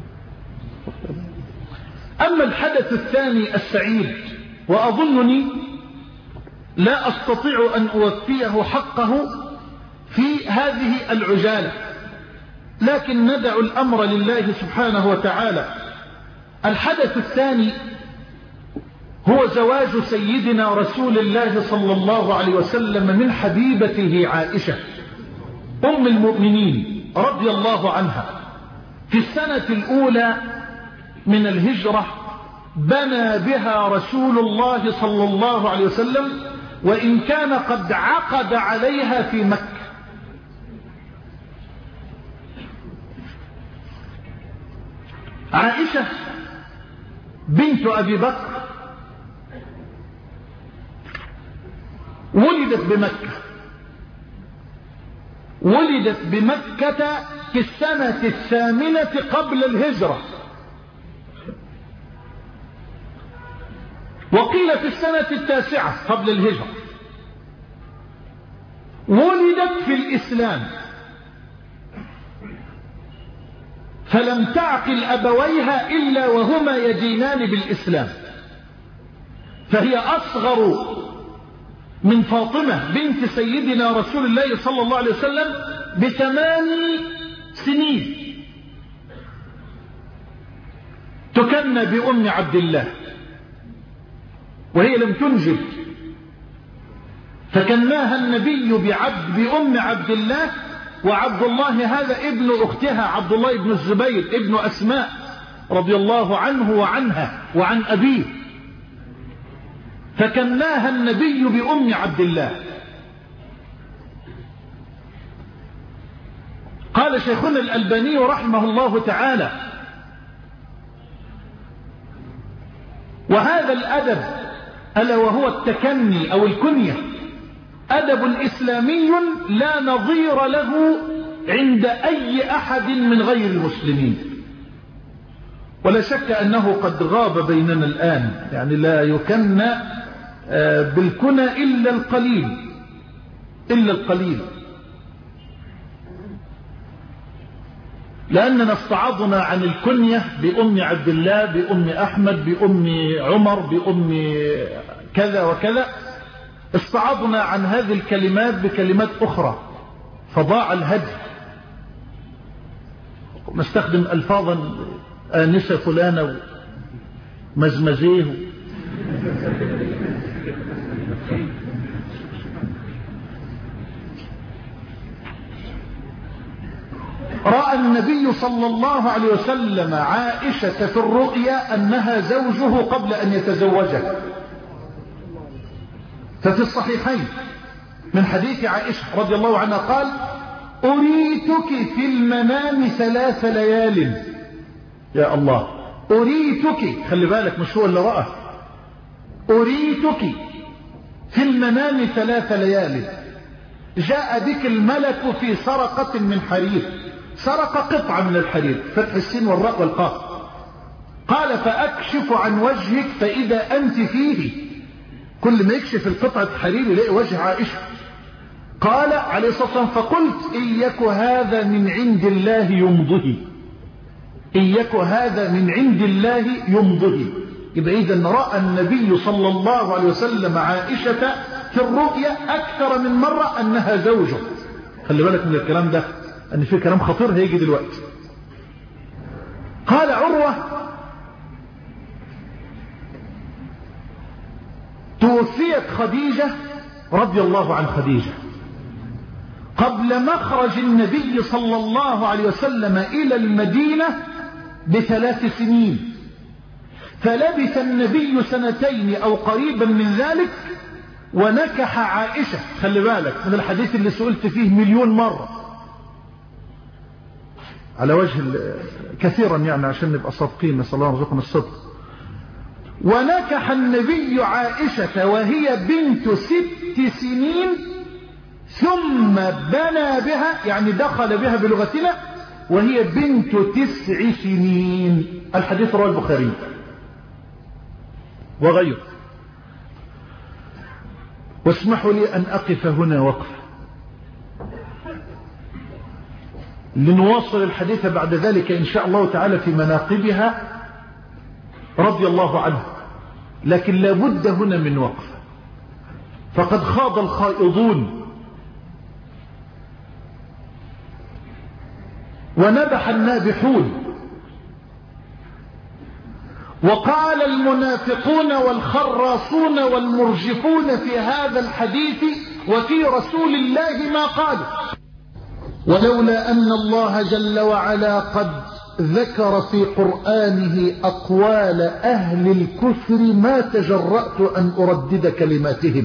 أما الحدث الثاني السعيد، وأظنني لا أستطيع أن أوفيه حقه في هذه العجالة، لكن ندع الأمر لله سبحانه وتعالى. الحدث الثاني هو زواج سيدنا رسول الله صلى الله عليه وسلم من حبيبته عائشة أم المؤمنين رضي الله عنها. في السنة الأولى من الهجرة بنى بها رسول الله صلى الله عليه وسلم، وإن كان قد عقد عليها في مكة. عائشة بنت أبي بكر ولدت بمكة ولدت بمكة في السنة الثامنة قبل الهجرة، وقيل في السنة التاسعة قبل الهجرة. ولدت في الإسلام، فلم تعقل أبويها إلا وهما يدينان بالإسلام، فهي أصغر من فاطمة بنت سيدنا رسول الله صلى الله عليه وسلم بثمان سنين. تكنى بأم عبد الله وهي لم تنجب، فكناها النبي بعبد بأم عبد الله، وعبد الله هذا ابن أختها عبد الله ابن الزبير ابن أسماء رضي الله عنه وعنها وعن أبيه، فكناها النبي بأم عبد الله. قال شيخنا الألباني رحمه الله تعالى: وهذا الأدب ألا وهو التكني أو الكنية أدب إسلامي لا نظير له عند أي أحد من غير المسلمين. ولا شك أنه قد غاب بيننا الآن، يعني لا يكنى بالكنى إلا القليل إلا القليل، لأننا استعضنا عن الكنية بأم عبد الله، بأم أحمد، بأم عمر، بأم كذا وكذا، استعضنا عن هذه الكلمات بكلمات أخرى فضاع الهدي. نستخدم ألفاظا آنسة فلانة ومزمزيه. رأى النبي صلى الله عليه وسلم عائشة في الرؤيا أنها زوجه قبل أن يتزوجها، ففي الصحيحين من حديث عائشة رضي الله عنها قال: أريتك في المنام ثلاث ليال. يا الله، أريتك، خلي بالك مش هو اللي رأى، أريتك في المنام ثلاث ليال، جاء بك الملك في سرقة من حرير، سرق قطعة من الحرير، فتح السين والراء والقاف، قال: فأكشف عن وجهك فإذا أنت فيه. كل ما يكشف القطعة الحرير يلاقي وجه عائشة. قال عليه الصلاة والسلام: فقلت إن يك هذا من عند الله يمضه، إن يك هذا من عند الله يمضه. يبقى إذن رأى النبي صلى الله عليه وسلم عائشة في الرؤيا أكثر من مرة أنها زوجه. خلي بالك من الكلام ده، أن في كلام خطير هيجي دلوقتي. قال عروة: توفيت خديجة رضي الله عن خديجة قبل مخرج النبي صلى الله عليه وسلم إلى المدينة بثلاث سنين، فلبث النبي سنتين أو قريبا من ذلك ونكح عائشة. خلي بالك من الحديث اللي سئلت فيه مليون مرة على وجه كثيرا، يعني عشان نبقى صادقين، نسأل الله يرزقنا الصدق. ونكح النبي عائشة وهي بنت ست سنين ثم بنى بها، يعني دخل بها بلغتنا، وهي بنت تسع سنين. الحديث رواه البخاري وغيره. واسمحوا لي أن أقف هنا وقفة لنواصل الحديث بعد ذلك إن شاء الله تعالى في مناقبها رضي الله عنه، لكن لا بد هنا من وقفة، فقد خاض الخائضون ونبح النابحون، وقال المنافقون والخراصون والمرجفون في هذا الحديث وفي رسول الله ما قالوا. ولولا أن الله جل وعلا قد ذكر في قرآنه أقوال أهل الكفر ما تجرأت أن أردد كلماتهم.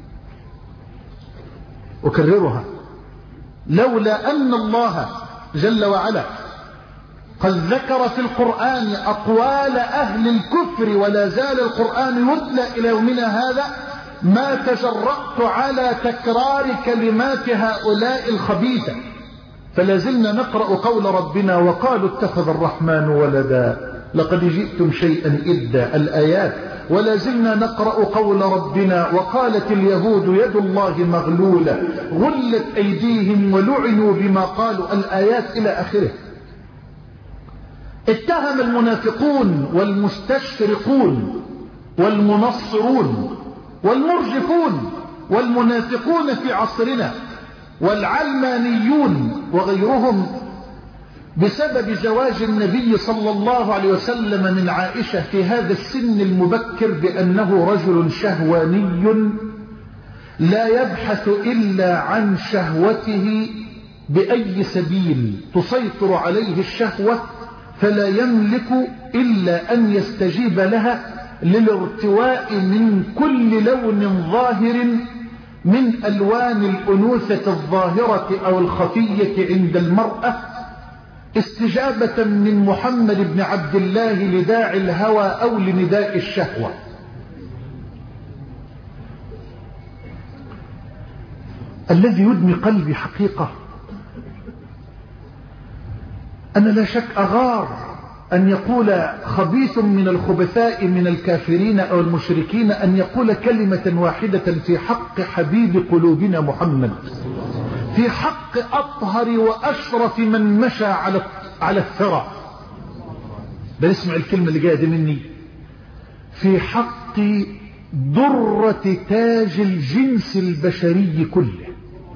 أكررها: لولا أن الله جل وعلا قد ذكر في القرآن أقوال أهل الكفر ولا زال القرآن يتلى إلى يومنا هذا ما تجرأت على تكرار كلمات هؤلاء الخبيثة. فلازلنا نقرأ قول ربنا: وقالوا اتخذ الرحمن ولدا لقد جئتم شيئا إدا، الآيات. ولازلنا نقرأ قول ربنا: وقالت اليهود يد الله مغلولة غلت أيديهم ولعنوا بما قالوا، الآيات إلى آخره. اتهم المنافقون والمستشرقون والمنصرون والمرجفون والمنافقون في عصرنا والعلمانيون وغيرهم بسبب زواج النبي صلى الله عليه وسلم من عائشة في هذا السن المبكر بأنه رجل شهواني لا يبحث إلا عن شهوته بأي سبيل تسيطر عليه الشهوة، فلا يملك إلا أن يستجيب لها للارتواء من كل لون ظاهر من ألوان الأنوثة الظاهرة أو الخفية عند المرأة، استجابة من محمد بن عبد الله لداعي الهوى أو لنداء الشهوة. الذي يدمي قلبي حقيقة، أنا لا شك أغار أن يقول خبيث من الخبثاء من الكافرين أو المشركين أن يقول كلمة واحدة في حق حبيب قلوبنا محمد، في حق أطهر وأشرف من مشى على على الثرى. بل اسمع الكلمة اللي جاية دي مني، في حق درة تاج الجنس البشري كله.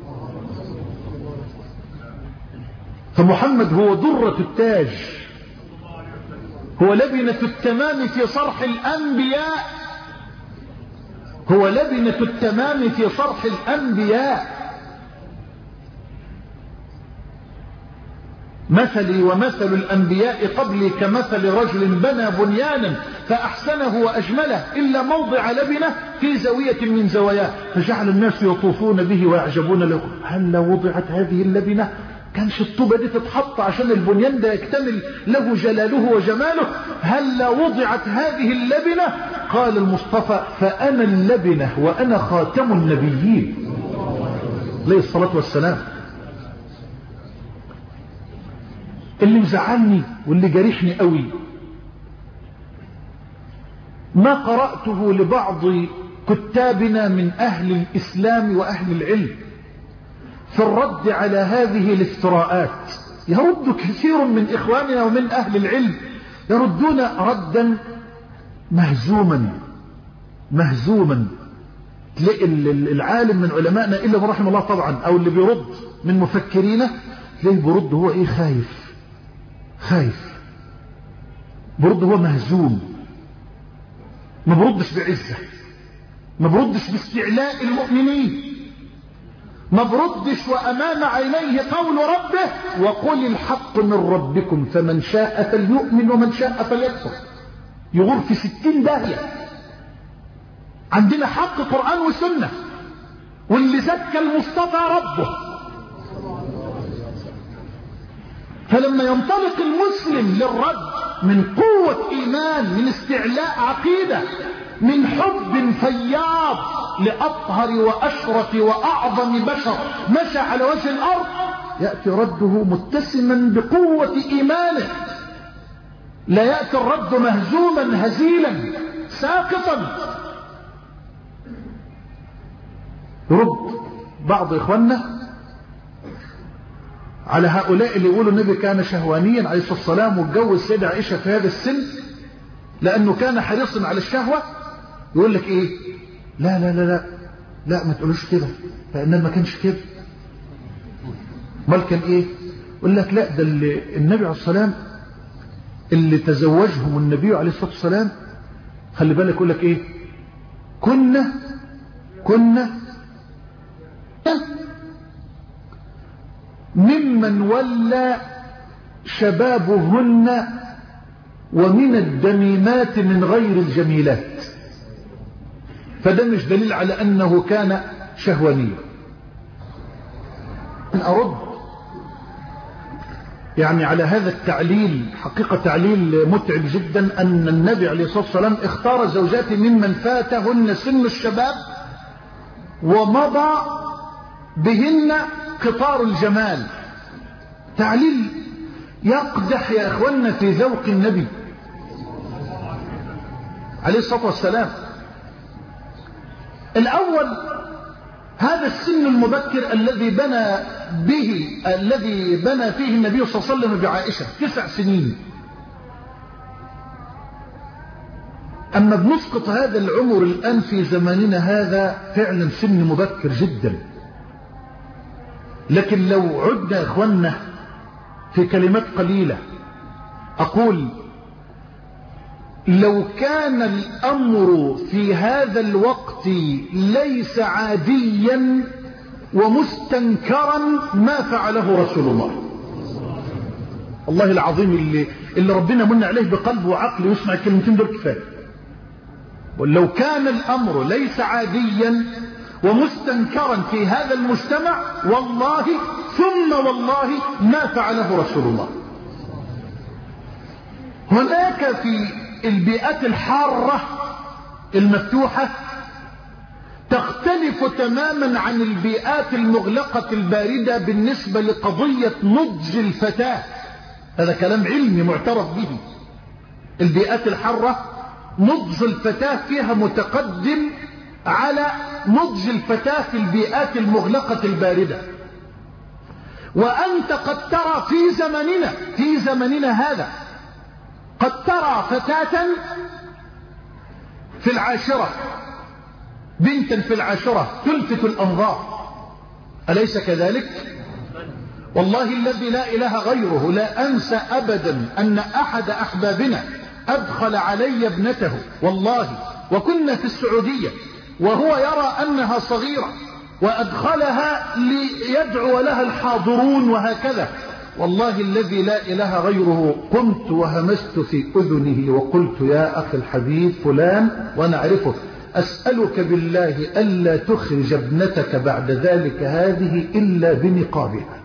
فمحمد هو درة التاج، هو لبنة التمام في صرح الأنبياء، هو لبنة التمام في صرح الأنبياء. مثلي ومثل الأنبياء قبلي كمثل رجل بنى بنيانا فأحسنه وأجمله إلا موضع لبنة في زاوية من زواياه، فجعل الناس يطوفون به ويعجبون له. هل لو وضعت هذه اللبنة كانش الطوبة دي تتحط عشان البنيان ده يكتمل له جلاله وجماله؟ هل لو وضعت هذه اللبنة؟ قال المصطفى فأنا اللبنة وأنا خاتم النبيين عليه الصلاة والسلام. اللي مزعلني واللي جريحني قوي ما قرأته لبعض كتابنا من أهل الإسلام وأهل العلم في الرد على هذه الافتراءات. يرد كثير من إخواننا ومن أهل العلم يردون ردا مهزوما مهزوما. تلاقي العالم من علمائنا إلا برحم الله طبعا أو اللي بيرد من مفكرينه تلاقيه برد هو إيه خايف خايف برد هو مهزوم، ما بردش بعزة، ما بردش باستعلاء المؤمنين، ما بردش وأمام عينيه قول ربه وقل الحق من ربكم فمن شاء فليؤمن ومن شاء فليكفر. يغور في ستين داهية. عندنا حق قرآن وسنة، واللي زكى المصطفى ربه. فلما ينطلق المسلم للرد من قوة إيمان، من استعلاء عقيدة، من حب فياض لأطهر وأشرف وأعظم بشر مشى على وجه الأرض، يأتي رده متسما بقوة إيمانه. لا يأتي الرد مهزوما هزيلا ساقطا. يرد بعض إخواننا على هؤلاء اللي يقولوا النبي كان شهوانيا عليه الصلاة والسلام واتجوز سيدة عائشة في هذا السن لأنه كان حريصا على الشهوة. يقول لك إيه؟ لا لا لا لا لا ما تقولوش كده، لأنه ما كانش كده. مال كان إيه؟ يقول لك لا ده اللي النبي عليه الصلاة والسلام اللي تزوجهم النبي عليه الصلاة والسلام، خلي بالك يقول لك إيه؟ كنا كنا ممن ولى شبابهن ومن الدميمات من غير الجميلات. فده مش دليل على أنه كان شهوانيا. أرد يعني على هذا التعليل، حقيقة تعليل متعب جدا، أن النبي عليه الصلاة والسلام اختار زوجاته ممن فاتهن سن الشباب ومضى بهن قطار الجمال. تعليل يقدح يا اخوانا في ذوق النبي عليه الصلاة والسلام. الاول هذا السن المبكر الذي بنى به الذي بنى فيه النبي صلى الله عليه وسلم بعائشة تسع سنين. اما بنسقط هذا العمر الان في زماننا هذا فعلا سن مبكر جدا. لكن لو عدنا اخواننا في كلمات قليلة اقول لو كان الامر في هذا الوقت ليس عاديا ومستنكرا ما فعله رسول الله. الله العظيم اللي, اللي ربنا من عليه بقلب وعقل يسمع الكلمتين دول كفاية. ولو كان الامر ليس عاديا ومستنكرا في هذا المجتمع والله ثم والله ما فعله رسول الله. هناك في البيئات الحارة المفتوحة تختلف تماما عن البيئات المغلقة الباردة بالنسبة لقضية نضج الفتاة. هذا كلام علمي معترف به. البيئات الحارة نضج الفتاة فيها متقدم على نضج الفتاة في البيئات المغلقة الباردة. وأنت قد ترى في زمننا في زمننا هذا قد ترى فتاة في العاشرة، بنتا في العاشرة تلفت الأنظار، أليس كذلك؟ والله الذي لا إله غيره لا أنسى أبدا أن أحد أحبابنا أدخل علي ابنته والله، وكنا في السعودية، وهو يرى أنها صغيرة وأدخلها ليدعو لها الحاضرون وهكذا. والله الذي لا إله غيره قمت وهمست في أذنه وقلت يا أخي الحبيب فلان وأنا أعرفه، أسألك بالله ألا تخرج ابنتك بعد ذلك هذه إلا بنقابها.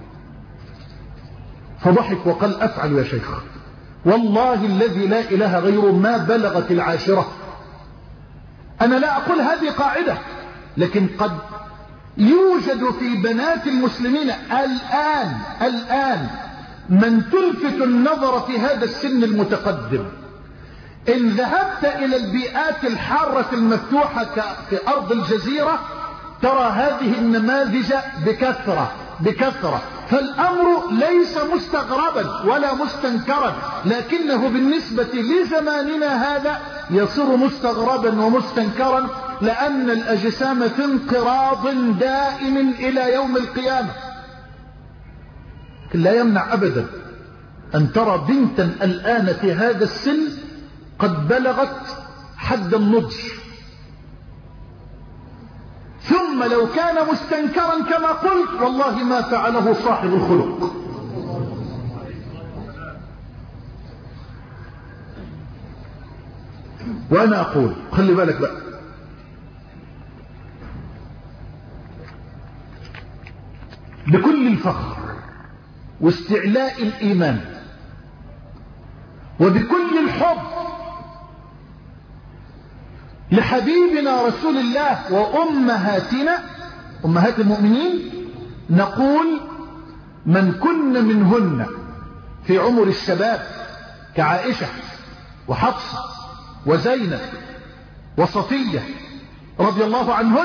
فضحك وقال أفعل يا شيخ. والله الذي لا إله غيره ما بلغت العاشرة. أنا لا أقول هذه قاعدة، لكن قد يوجد في بنات المسلمين الآن الآن من تلفت النظر في هذا السن المتقدم. إن ذهبت إلى البيئات الحارة المفتوحة في أرض الجزيرة ترى هذه النماذج بكثرة بكثرة. فالأمر ليس مستغربا ولا مستنكرا، لكنه بالنسبة لزماننا هذا يصير مستغربا ومستنكرا، لأن الأجسام في انقراض دائم إلى يوم القيامة. لا يمنع أبدا أن ترى بنتا الآن في هذا السن قد بلغت حد النضج، ثم لو كان مستنكرا كما قلت والله ما فعله صاحب الخلق. وأنا أقول خلي بالك بقى، بكل الفخر واستعلاء الإيمان وبكل الحب لحبيبنا رسول الله وأمهاتنا أمهات المؤمنين، نقول من كن منهن في عمر الشباب كعائشة وحفصة وزينب وصفية رضي الله عنهن،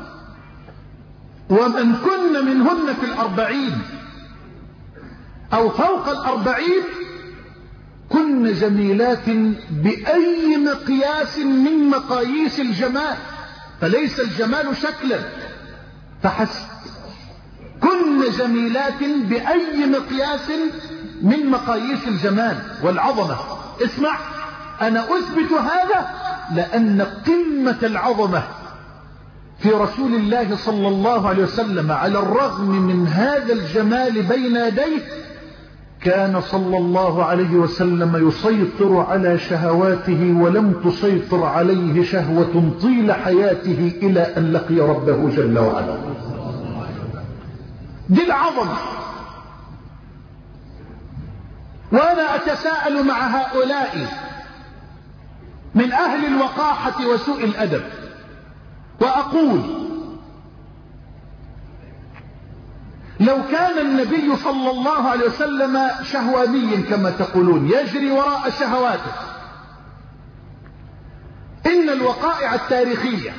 ومن كن منهن في الأربعين أو فوق الأربعين كن جميلات بأي مقياس من مقاييس الجمال، فليس الجمال شكلا فحسب، كن جميلات بأي مقياس من مقاييس الجمال والعظمة. اسمع، أنا أثبت هذا لأن قمة العظمة في رسول الله صلى الله عليه وسلم على الرغم من هذا الجمال بين يديه كان صلى الله عليه وسلم يسيطر على شهواته ولم تسيطر عليه شهوة طيل حياته إلى أن لقي ربه جل وعلا. دي العظمة. وأنا أتساءل مع هؤلاء من أهل الوقاحة وسوء الأدب وأقول لو كان النبي صلى الله عليه وسلم شهوانيا كما تقولون يجري وراء شهواته، إن الوقائع التاريخية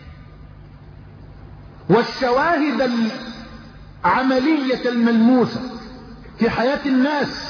والشواهد العملية الملموسة في حياة الناس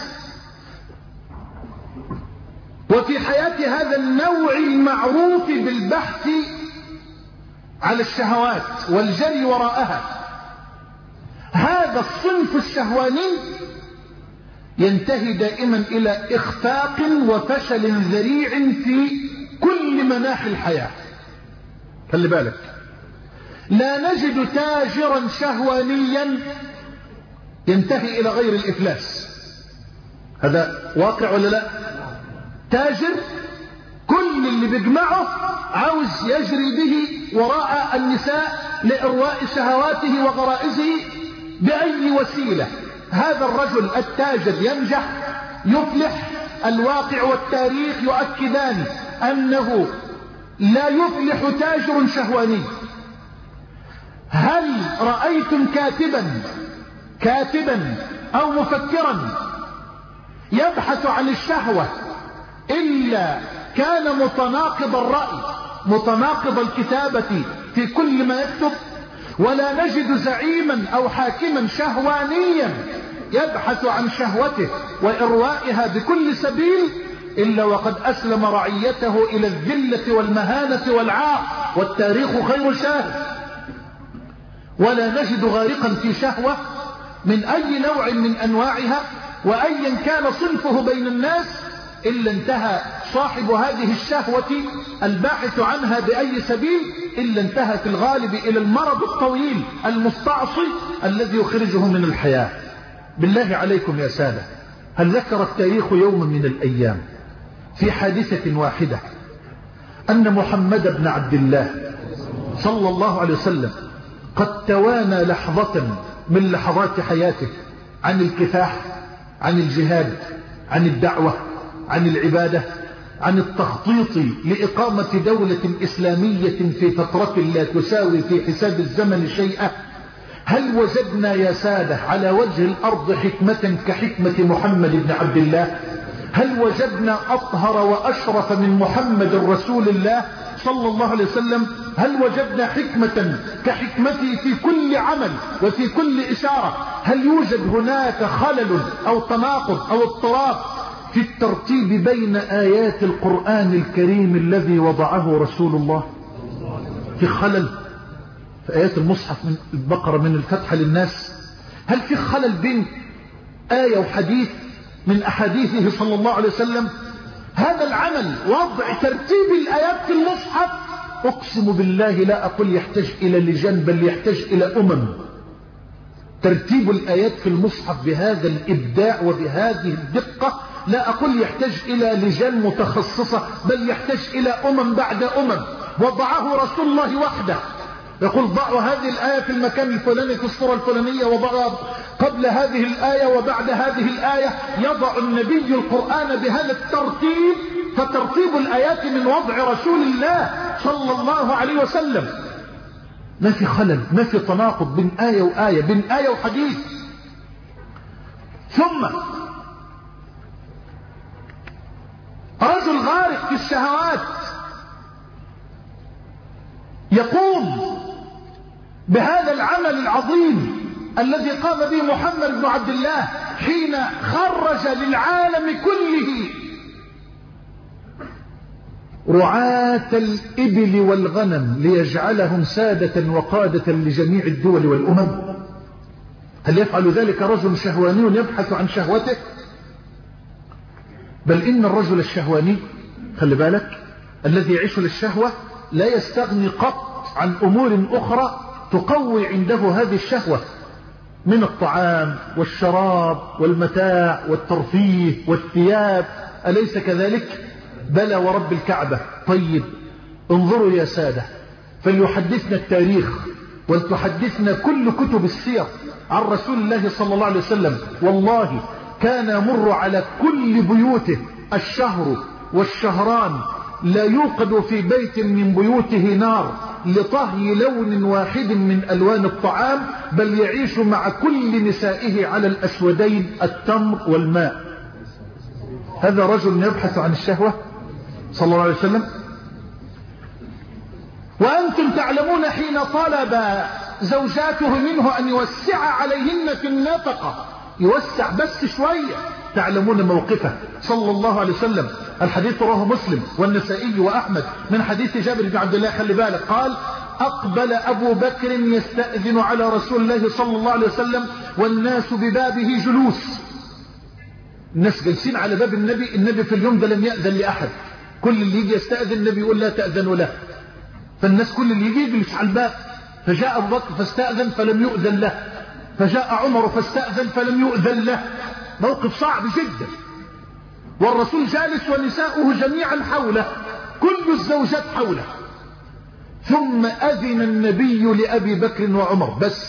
وفي حياة هذا النوع المعروف بالبحث على الشهوات والجري وراءها، هذا الصنف الشهواني ينتهي دائما إلى إخفاق وفشل ذريع في كل مناحي الحياة. خلي بالك، لا نجد تاجرا شهوانيا ينتهي إلى غير الإفلاس. هذا واقع ولا لا؟ تاجر كل اللي بيجمعه عاوز يجري به وراء النساء لإرواء شهواته وغرائزه بأي وسيلة. هذا الرجل التاجر ينجح يفلح. الواقع والتاريخ يؤكدان أنه لا يفلح تاجر شهواني. هل رأيتم كاتبا كاتبا أو مفكرا يبحث عن الشهوة إلا كان متناقض الرأي متناقض الكتابة في كل ما يكتب، ولا نجد زعيما أو حاكما شهوانيا يبحث عن شهوته وإروائها بكل سبيل إلا وقد أسلم رعيته إلى الذلة والمهانة والعار، والتاريخ خير شاهد. ولا نجد غارقا في شهوة من أي نوع من أنواعها وأيا كان صنفه بين الناس إلا انتهى صاحب هذه الشهوة الباحث عنها بأي سبيل إلا انتهى في الغالب إلى المرض الطويل المستعصي الذي يخرجه من الحياة. بالله عليكم يا سادة، هل ذكر التاريخ يوما من الأيام في حادثة واحدة أن محمد بن عبد الله صلى الله عليه وسلم قد توانى لحظة من لحظات حياته عن الكفاح، عن الجهاد، عن الدعوة، عن العبادة، عن التخطيط لإقامة دولة إسلامية في فترة لا تساوي في حساب الزمن شيئا؟ هل وجدنا يا سادة على وجه الأرض حكمة كحكمة محمد بن عبد الله؟ هل وجدنا أطهر وأشرف من محمد رسول الله صلى الله عليه وسلم؟ هل وجدنا حكمة كحكمته في كل عمل وفي كل إشارة؟ هل يوجد هناك خلل أو تناقض أو اضطراب في الترتيب بين آيات القرآن الكريم الذي وضعه رسول الله؟ في خلل في آيات المصحف من البقرة من الفتح للناس؟ هل في خلل بين آية وحديث من أحاديثه صلى الله عليه وسلم؟ هذا العمل وضع ترتيب الآيات في المصحف أقسم بالله لا أقول يحتاج إلى لجان بل يحتاج إلى أمم. ترتيب الآيات في المصحف بهذا الإبداع وبهذه الدقة لا أقول يحتاج إلى لجان متخصصة بل يحتاج إلى أمم بعد أمم. وضعه رسول الله وحده، يقول ضعوا هذه الآية في المكان الفلاني في الصورة الفلانية، وضعوا قبل هذه الآية وبعد هذه الآية. يضع النبي القرآن بهذا الترتيب، فترتيب الآيات من وضع رسول الله صلى الله عليه وسلم. ما في خلل، ما في تناقض بين آية وآية، بين آية وحديث. ثم رجل غارق في الشهوات يقوم بهذا العمل العظيم الذي قام به محمد بن عبد الله حين خرج للعالم كله رعاة الإبل والغنم ليجعلهم سادة وقادة لجميع الدول والأمم. هل يفعل ذلك رجل شهواني يبحث عن شهوته؟ بل إن الرجل الشهواني خلي بالك الذي يعيش للشهوة لا يستغني قط عن أمور أخرى تقوي عنده هذه الشهوة من الطعام والشراب والمتاع والترفيه والثياب، أليس كذلك؟ بلى ورب الكعبة. طيب انظروا يا سادة، فليحدثنا التاريخ ولتحدثنا كل كتب السير عن رسول الله صلى الله عليه وسلم. والله كان يمر على كل بيوته الشهر والشهران لا يوقد في بيت من بيوته نار لطهي لون واحد من ألوان الطعام، بل يعيش مع كل نسائه على الأسودين التمر والماء. هذا رجل يبحث عن الشهوة صلى الله عليه وسلم. وأنتم تعلمون حين طلب زوجاته منه أن يوسع عليهن في النفقة، يوسع بس شوية، تعلمون موقفه صلى الله عليه وسلم. الحديث رواه مسلم والنسائي وأحمد من حديث جابر بن عبد الله، خلي بالك، قال أقبل أبو بكر يستأذن على رسول الله صلى الله عليه وسلم والناس ببابه جلوس. الناس جالسين على باب النبي، النبي في اليوم ده لم يأذن لأحد، كل اللي يجي يستأذن النبي يقول لا تأذنوا له، فالناس كل اللي يجي يجلس على الباب. فجاء أبو بكر فاستأذن فلم يؤذن له، فجاء عمر فاستأذن فلم يؤذن له. موقف صعب جدا، والرسول جالس ونساؤه جميعا حوله، كل الزوجات حوله. ثم أذن النبي لأبي بكر وعمر بس،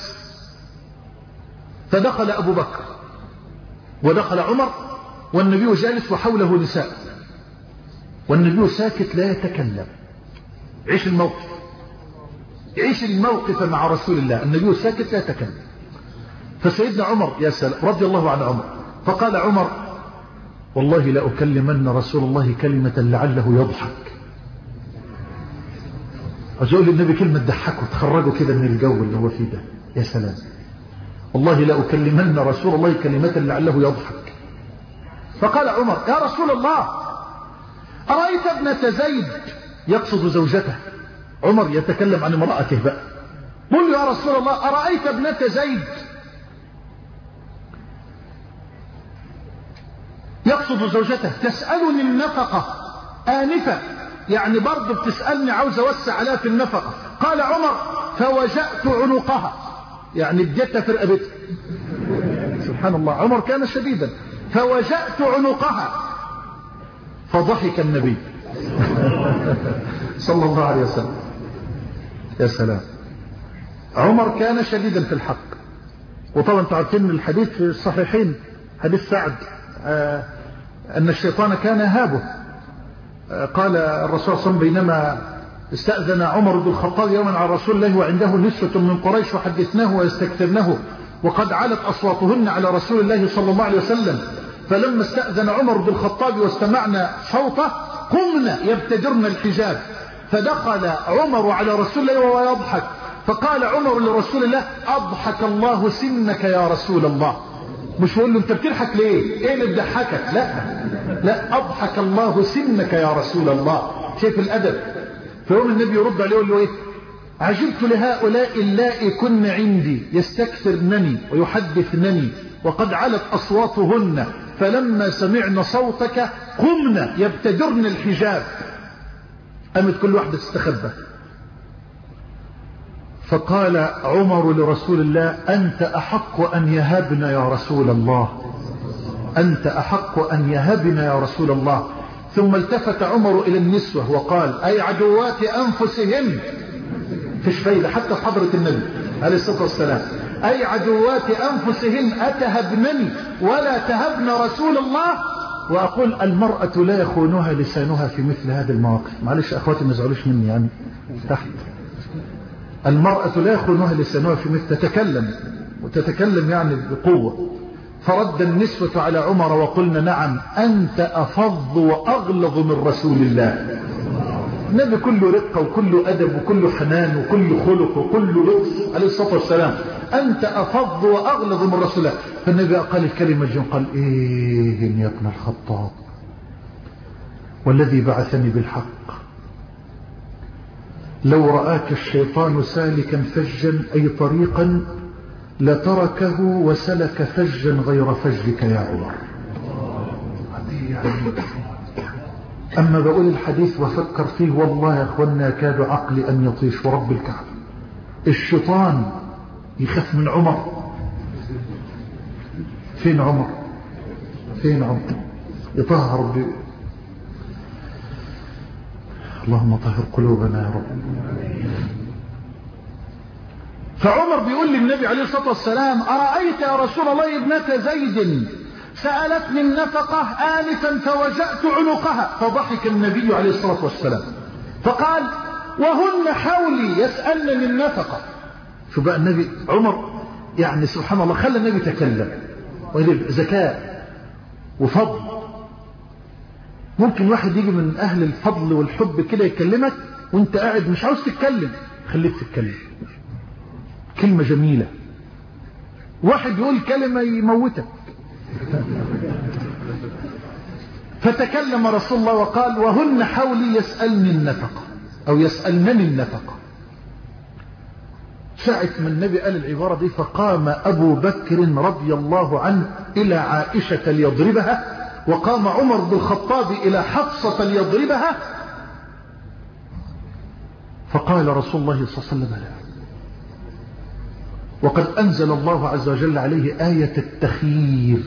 فدخل أبو بكر ودخل عمر والنبي جالس وحوله نساء، والنبي ساكت لا يتكلم. عيش الموقف، عيش الموقف مع رسول الله، النبي ساكت لا يتكلم. فسيدنا عمر يا سلام رضي الله عن عمر، فقال عمر والله لأكلمن رسول الله كلمة لعله يضحك. أقول للنبي كلمة تضحكه تخرجه كده من الجو اللي هو فيه ده. يا سلام. والله لأكلمن رسول الله كلمة لعله يضحك. فقال عمر يا رسول الله أرأيت ابنة زيد، يقصد زوجته. عمر يتكلم عن امرأته بقى. قل يا رسول الله أرأيت ابنة زيد، يقصد زوجته، تسألني النفقة آنفة، يعني برضه بتسألني عاوز أوسع عليها في النفقة. قال عمر فوجأت عنقها، يعني اديتها في رقبتها. سبحان الله، عمر كان شديدا. فوجأت عنقها فضحك النبي صلى الله عليه وسلم. يا سلام. عمر كان شديدا في الحق. وطبعا تعرفين الحديث في الصحيحين، حديث سعد آه أن الشيطان كان هابه. آه قال الرسول صلى الله عليه وسلم بينما استأذن عمر بن الخطاب يوما على رسول الله وعنده نسوة من قريش وحدثناه ويستكثرنه وقد علت أصواتهن على رسول الله صلى الله عليه وسلم، فلما استأذن عمر بن الخطاب واستمعنا صوته قمنا يبتدرن الحجاب، فدخل عمر على رسول الله وهو يضحك، فقال عمر لرسول الله أضحك الله سنك يا رسول الله. مش يقول له انت بتضحك ليه، ايه اللي بيضحكك؟ لا لا، أضحك الله سنك يا رسول الله. شايف الأدب. فيقوم النبي يرد عليه يقول له ايه؟ عجبت لهؤلاء اللائي كن عندي يستكثرنني ويحدثنني وقد علت أصواتهن، فلما سمعن صوتك قمنا يبتدرن الحجاب. قامت كل واحدة تستخبى. فقال عمر لرسول الله أنت أحق أن يهبن يا رسول الله، أنت أحق أن يهبن يا رسول الله. ثم التفت عمر إلى النسوة وقال أي عدوات أنفسهن، فيش فايدة حتى في حضرة النبي عليه الصلاة والسلام، أي عدوات أنفسهن أتهبنني ولا تهبن رسول الله. وأقول المرأة لا يخونها لسانها في مثل هذه المواقف. معلش أخواتي ما يزعلوش مني يعني تحت. المرأة لا يخونها لسانها في مثل، تتكلم وتتكلم يعني بقوة. فرد النسوة على عمر وقلنا نعم أنت أفض وأغلظ من رسول الله. النبي كله رقة وكله أدب وكله حنان وكله خلق وكله لطف عليه الصلاة والسلام. أنت أفض وأغلظ من رسول الله. فالنبي قال الكلمة جن قال إيه يا ابن الخطاب والذي بعثني بالحق لو رآك الشيطان سالكا فجا أي طريقا لتركه وسلك فجا غير فجك يا عمر. أما بقول الحديث وفكر فيه والله يا أخوانا كاد عقلي أن يطيش ورب الكعبة. الشيطان يخاف من عمر. فين عمر؟ فين عمر؟ يطهر ب... اللهم طهر قلوبنا يا رب. فعمر بيقول للنبي عليه الصلاة والسلام أرأيت يا رسول الله ابنة زيد سألتني النفقة آنفا فوجأت عنقها، فضحك النبي عليه الصلاة والسلام فقال وهن حولي يسألني النفقة. شو بقى النبي عمر يعني سبحان الله خلى النبي يتكلم ويقول ذكاء وفضل. ممكن واحد يجي من أهل الفضل والحب كده يكلمك وانت قاعد مش عاوز تتكلم، خليك تتكلم كلمة جميلة. واحد يقول كلمة يموتك. فتكلم رسول الله وقال وهن حولي يسألني النفقة أو يسألنني النفقة. ساعة من النبي قال العبارة دي فقام أبو بكر رضي الله عنه إلى عائشة ليضربها، وقام عمر بن الخطاب إلى حفصة ليضربها، فقال رسول الله صلى الله عليه وسلم لا. وقد أنزل الله عز وجل عليه آية التخيير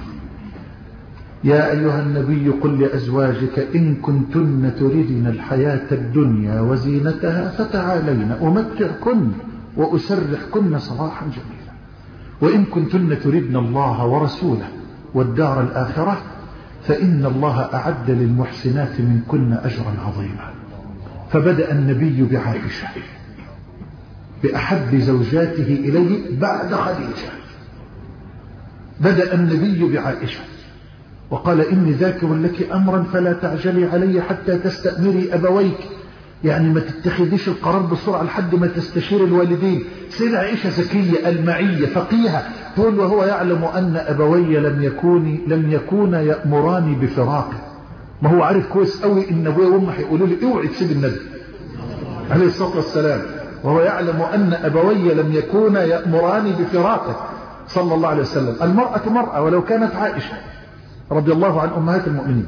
يا أيها النبي قل لأزواجك إن كنتن تريدن الحياة الدنيا وزينتها فتعالين أمتعكن وأسرحكن سراحا جميلا وإن كنتن تريدن الله ورسوله والدار الآخرة فإن الله أعد للمحسنات منكن أجرا عظيما. فبدأ النبي بعائشة بأحب زوجاته إليه بعد خديجة. بدأ النبي بعائشة وقال إني ذاكر لك أمرا فلا تعجلي علي حتى تستأمري أبويك، يعني ما تتخذيش القرار بسرعة لحد ما تستشير الوالدين. سيدة عائشة ذكية المعية فقيهة تقول وهو يعلم أن أبوي لم يكوني لم يكونا يأمراني بفراقه. ما هو عارف كويس قوي إن أبوي وأمي هيقولوا لي اوعي تسيب النبي عليه الصلاة والسلام، وهو يعلم أن أبوي لم يكونا يأمراني بفراقه صلى الله عليه وسلم. المرأة مرأة ولو كانت عائشة رضي الله عن أمهات المؤمنين.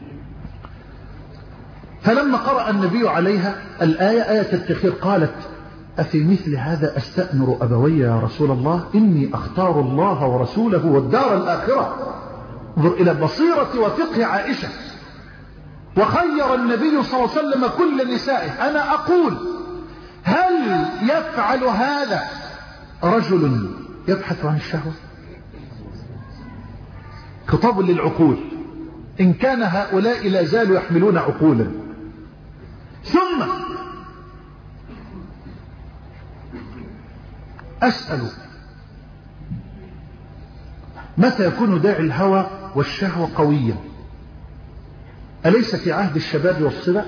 فلما قرأ النبي عليها الآية آية التخير قالت أفي مثل هذا أستأمر أبوي يا رسول الله إني أختار الله ورسوله والدار الآخرة. انظر إلى بصيرة وفقه عائشة. وخير النبي صلى الله عليه وسلم كل نسائه. أنا أقول هل يفعل هذا رجل يبحث عن الشهوة؟ خطاب للعقول إن كان هؤلاء لا زالوا يحملون عقولا. ثم أسأل متى يكون داعي الهوى والشهوة قويا؟ أليس في عهد الشباب والصبا؟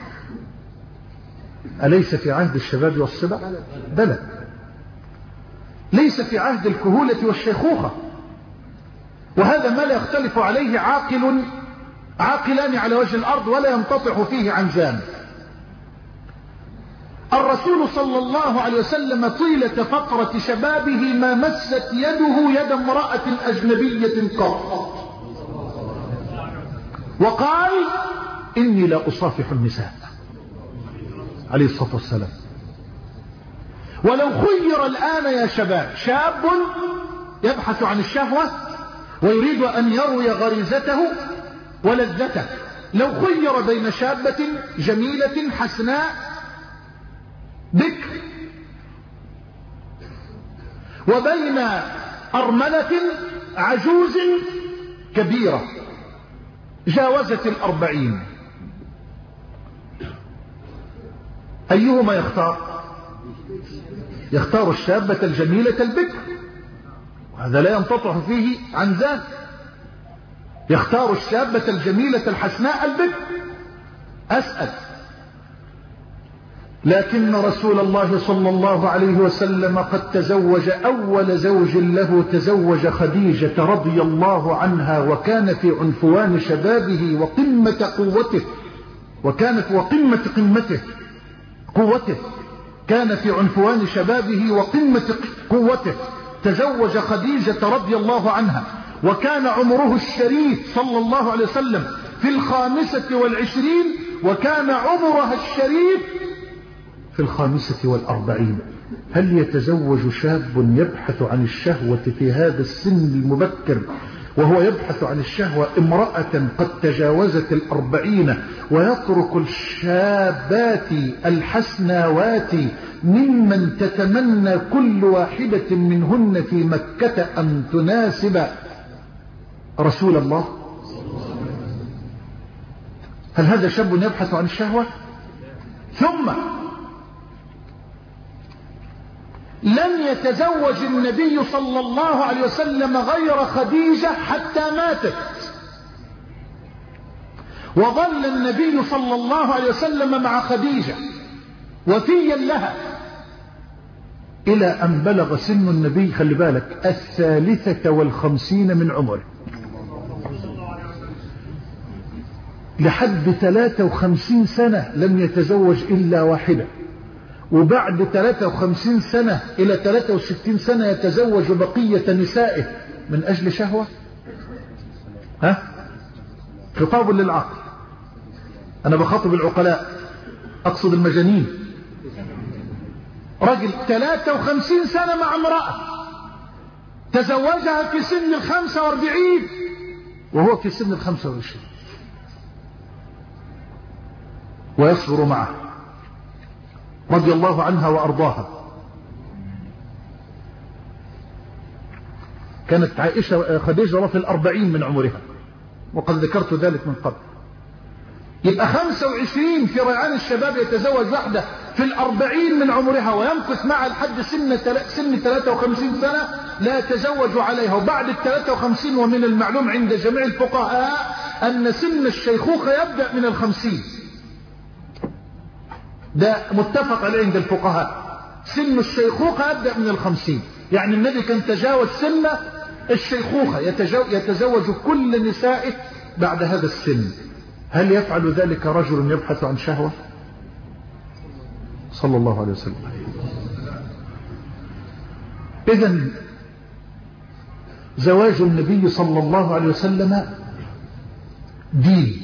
أليس في عهد الشباب والصبا؟ بلى. ليس في عهد الكهولة والشيخوخة. وهذا ما لا يختلف عليه عاقل عاقلان على وجه الأرض ولا ينتطح فيه عنزان. الرسول صلى الله عليه وسلم طيلة فقرة شبابه ما مست يده يد امرأة أجنبية قط، وقال إني لا أصافح النساء عليه الصلاة والسلام. ولو خير الآن يا شباب شاب يبحث عن الشهوة ويريد أن يروي غريزته ولذته، لو خير بين شابة جميلة حسناء بكر وبين أرملة عجوز كبيرة جاوزت الأربعين، أيهما يختار؟ يختار الشابة الجميلة البكر، وهذا لا ينتطح فيه عن ذلك. يختار الشابة الجميلة الحسناء البكر. أسأل لكن رسول الله صلى الله عليه وسلم قد تزوج أول زوج له، تزوج خديجة رضي الله عنها، وكان في عنفوان شبابه وقمة قوته، وكانت وقمة قمته قوته كان في عنفوان شبابه وقمة قوته. تزوج خديجة رضي الله عنها وكان عمره الشريف صلى الله عليه وسلم في الخامسة والعشرين، وكان عمرها الشريف في الخامسة والأربعين. هل يتزوج شاب يبحث عن الشهوة في هذا السن المبكر وهو يبحث عن الشهوة امرأة قد تجاوزت الأربعين، ويترك الشابات الحسناوات ممن تتمنى كل واحدة منهن في مكة أن تناسب رسول الله؟ هل هذا شاب يبحث عن الشهوة؟ ثم لم يتزوج النبي صلى الله عليه وسلم غير خديجة حتى ماتت، وظل النبي صلى الله عليه وسلم مع خديجة وفيا لها إلى أن بلغ سن النبي، خلي بالك، الثالثة والخمسين من عمره، لحد ثلاثة وخمسين سنة لم يتزوج إلا واحدة، وبعد ثلاثة وخمسين سنة إلى ثلاثة وستين سنة يتزوج بقية نسائه من أجل شهوة. ها؟ خطاب للعقل. أنا بخاطب العقلاء، أقصد المجانين. رجل ثلاثة وخمسين سنة مع امرأة تزوجها في سن الخمسة واربعين وهو في سن الخمسة وعشرين، ويصبر معه رضي الله عنها وأرضاها. كانت عائشة خديجة في الأربعين من عمرها، وقد ذكرت ذلك من قبل. يبقى خمسة وعشرين في ريعان الشباب يتزوج واحدة في الأربعين من عمرها ويمكث معها لحد سن سن ثلاثة وخمسين سنة، لا يتزوج عليها. وبعد الثلاثة وخمسين، ومن المعلوم عند جميع الفقهاء أن سن الشيخوخة يبدأ من الخمسين، ده متفق عليه عند الفقهاء. سن الشيخوخة يبدأ من الخمسين، يعني النبي كان تجاوز سن الشيخوخة، يتزوج كل نسائه بعد هذا السن. هل يفعل ذلك رجل يبحث عن شهوة؟ صلى الله عليه وسلم. إذن زواج النبي صلى الله عليه وسلم دين،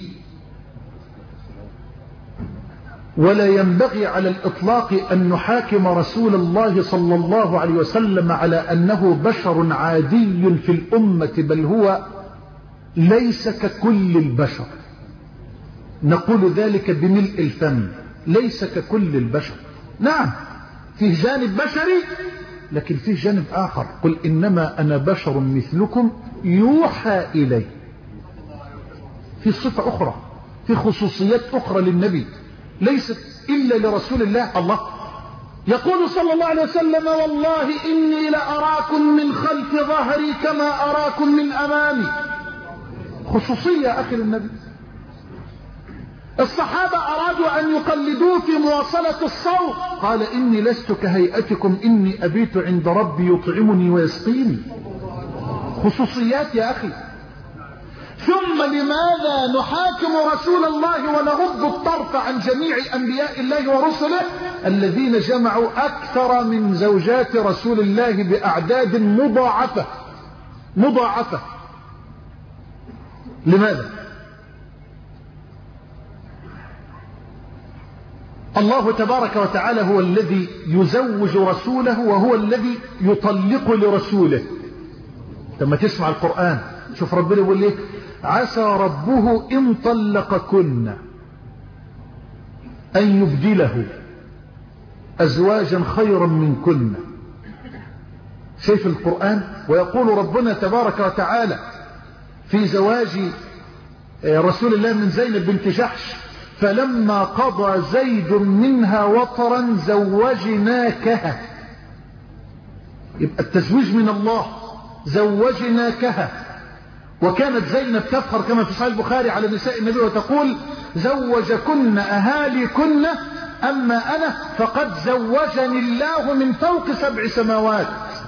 ولا ينبغي على الإطلاق أن نحاكم رسول الله صلى الله عليه وسلم على أنه بشر عادي في الأمة، بل هو ليس ككل البشر. نقول ذلك بملء الفم، ليس ككل البشر. نعم فيه جانب بشري، لكن فيه جانب آخر. قل إنما أنا بشر مثلكم يوحى إلي. في صفة أخرى، في خصوصيات أخرى للنبي ليست إلا لرسول الله. الله يقول صلى الله عليه وسلم: والله إني لأراكم من خلف ظهري كما أراكم من أمامي. خصوصية أخي للنبي. الصحابة أرادوا أن يقلدوه في مواصلة الصوت، قال: إني لست كهيئتكم، إني أبيت عند ربي يطعمني ويسقيني. خصوصيات يا أخي. ثم لماذا نحاكم رسول الله ونغض الطرف عن جميع أنبياء الله ورسله الذين جمعوا أكثر من زوجات رسول الله بأعداد مضاعفة مضاعفة؟ لماذا؟ الله تبارك وتعالى هو الذي يزوج رسوله، وهو الذي يطلق لرسوله. لما تسمع القرآن شوف ربنا يقول لك: عسى ربه إن طلقكن أن يبدله أزواجا خيرا منكن. شايف القرآن؟ ويقول ربنا تبارك وتعالى في زواج رسول الله من زينب بنت جحش: فلما قضى زيد منها وطرا زوجناكها. يبقى التزويج من الله، زوجناكها. وكانت زينب تفخر كما في صحيح البخاري على نساء النبي وتقول: زوجكن أهاليكن، أما أنا فقد زوجني الله من فوق سبع سماوات.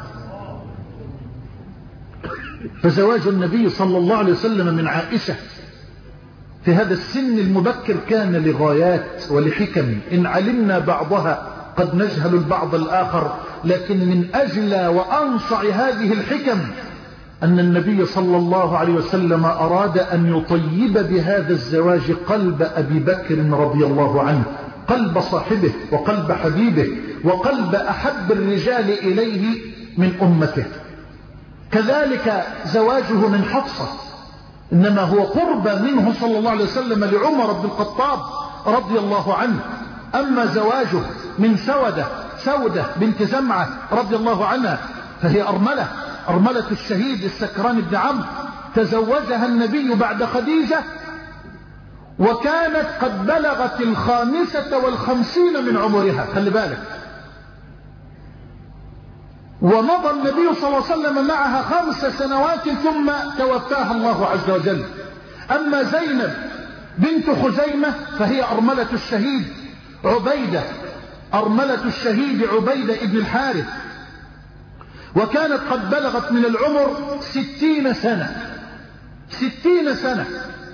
فزواج النبي صلى الله عليه وسلم من عائشة في هذا السن المبكر كان لغايات ولحكم، إن علمنا بعضها قد نجهل البعض الآخر، لكن من أجل وأنصع هذه الحكم أن النبي صلى الله عليه وسلم أراد أن يطيب بهذا الزواج قلب أبي بكر رضي الله عنه، قلب صاحبه وقلب حبيبه وقلب أحب الرجال إليه من أمته. كذلك زواجه من حفصة إنما هو قرب منه صلى الله عليه وسلم لعمر بن الخطاب رضي الله عنه. أما زواجه من سودة سودة بنت زمعة رضي الله عنها فهي أرملة أرملة الشهيد السكران بن عمرو، تزوجها النبي بعد خديجة وكانت قد بلغت الخامسة والخمسين من عمرها. خلي بالك. ومضى النبي صلى الله عليه وسلم معها خمس سنوات ثم توفاها الله عز وجل. أما زينب بنت خزيمة فهي أرملة الشهيد عبيدة أرملة الشهيد عبيدة ابن الحارث، وكانت قد بلغت من العمر ستين سنة ستين سنة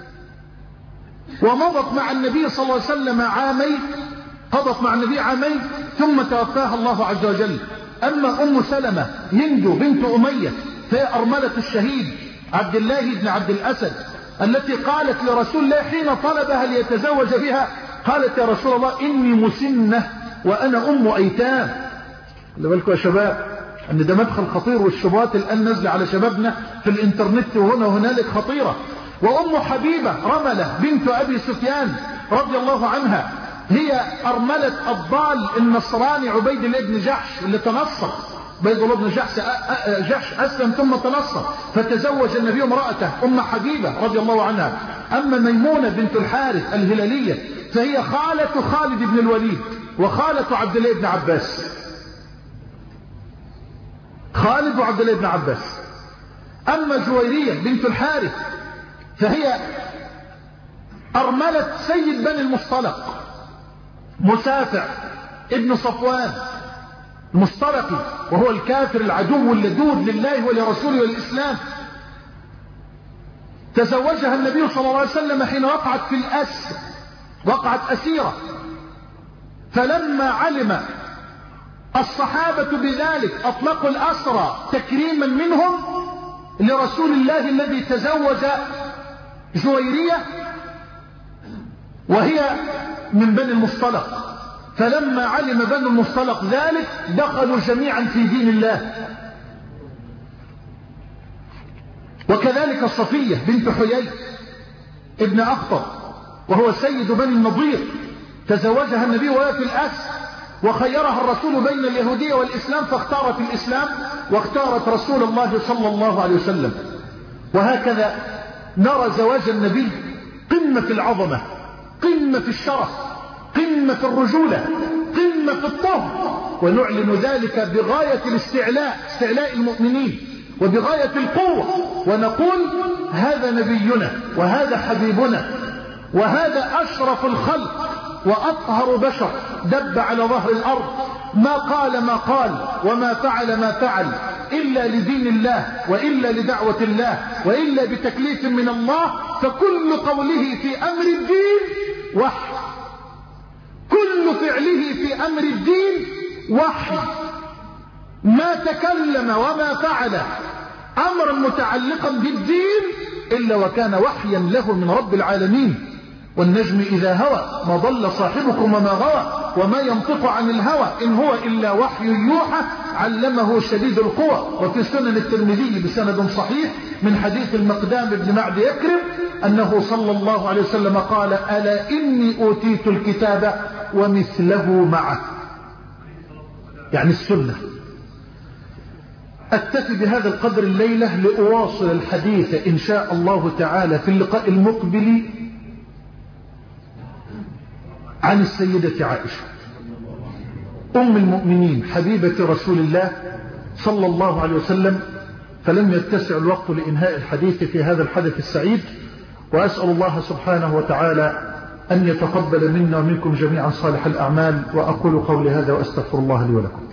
ومضت مع النبي صلى الله عليه وسلم عامين قضت مع النبي عامين ثم توفاها الله عز وجل. أما أم سلمة هند بنت أمية فهي أرملة الشهيد عبد الله بن عبد الأسد، التي قالت لرسول الله حين طلبها ليتزوج بها، قالت: يا رسول الله إني مسنة وأنا أم أيتام. خلي بالكم يا شباب أن ده مدخل خطير، والشبهات الآن نزل على شبابنا في الإنترنت وهنا وهنالك خطيرة. وأم حبيبة رملة بنت أبي سفيان رضي الله عنها هي أرملة الضال النصراني عبيد الله بن جحش اللي تنصر. عبيد الله بن جحش جحش أسلم ثم تنصر، فتزوج النبي امرأته أم حبيبة رضي الله عنها. أما ميمونة بنت الحارث الهلالية فهي خالة خالد بن الوليد وخالة عبد الله بن عباس خالد وعبد الله بن عباس. أما جويرية بنت الحارث فهي أرملة سيد بني المصطلق مسافع ابن صفوان المصطلقي، وهو الكافر العدو اللدود لله ولرسوله والإسلام. تزوجها النبي صلى الله عليه وسلم حين وقعت في الأسر، وقعت أسيرة، فلما علم الصحابة بذلك أطلقوا الأسرى تكريما منهم لرسول الله الذي تزوج جويرية وهي من بني المصطلق. فلما علم بني المصطلق ذلك دخلوا جميعا في دين الله. وكذلك صفية بنت حيي ابن أخطب وهو سيد بني النضير، تزوجها النبي وهي في الأسر، وخيرها الرسول بين اليهودية والإسلام فاختارت الإسلام واختارت رسول الله صلى الله عليه وسلم. وهكذا نرى زواج النبي قمة في العظمة، قمة في الشرف، قمة في الرجولة، قمة في الطهر، ونعلن ذلك بغاية الاستعلاء، استعلاء المؤمنين، وبغاية القوة، ونقول هذا نبينا وهذا حبيبنا وهذا أشرف الخلق وأطهر بشر دب على ظهر الأرض، ما قال ما قال وما فعل ما فعل إلا لدين الله وإلا لدعوة الله وإلا بتكليف من الله. فكل قوله في أمر الدين وحي، كل فعله في أمر الدين وحي، ما تكلم وما فعل أمرا متعلقا بالدين إلا وكان وحيا له من رب العالمين. والنجم إذا هوى ما ضل صاحبكم وما غوى وما ينطق عن الهوى إن هو إلا وحي يوحى علمه شديد القوى. وفي سنن الترمذي بسند صحيح من حديث المقدام بن معد يكرم أنه صلى الله عليه وسلم قال ألا إني أوتيت الكتاب ومثله معه، يعني السنة. أكتفي بهذا القدر الليلة لأواصل الحديث إن شاء الله تعالى في اللقاء المقبل عن السيدة عائشة أم المؤمنين حبيبة رسول الله صلى الله عليه وسلم. فلم يتسع الوقت لإنهاء الحديث في هذا الحدث السعيد، وأسأل الله سبحانه وتعالى أن يتقبل منا ومنكم جميعا صالح الأعمال. وأقول قولي هذا وأستغفر الله لي ولكم.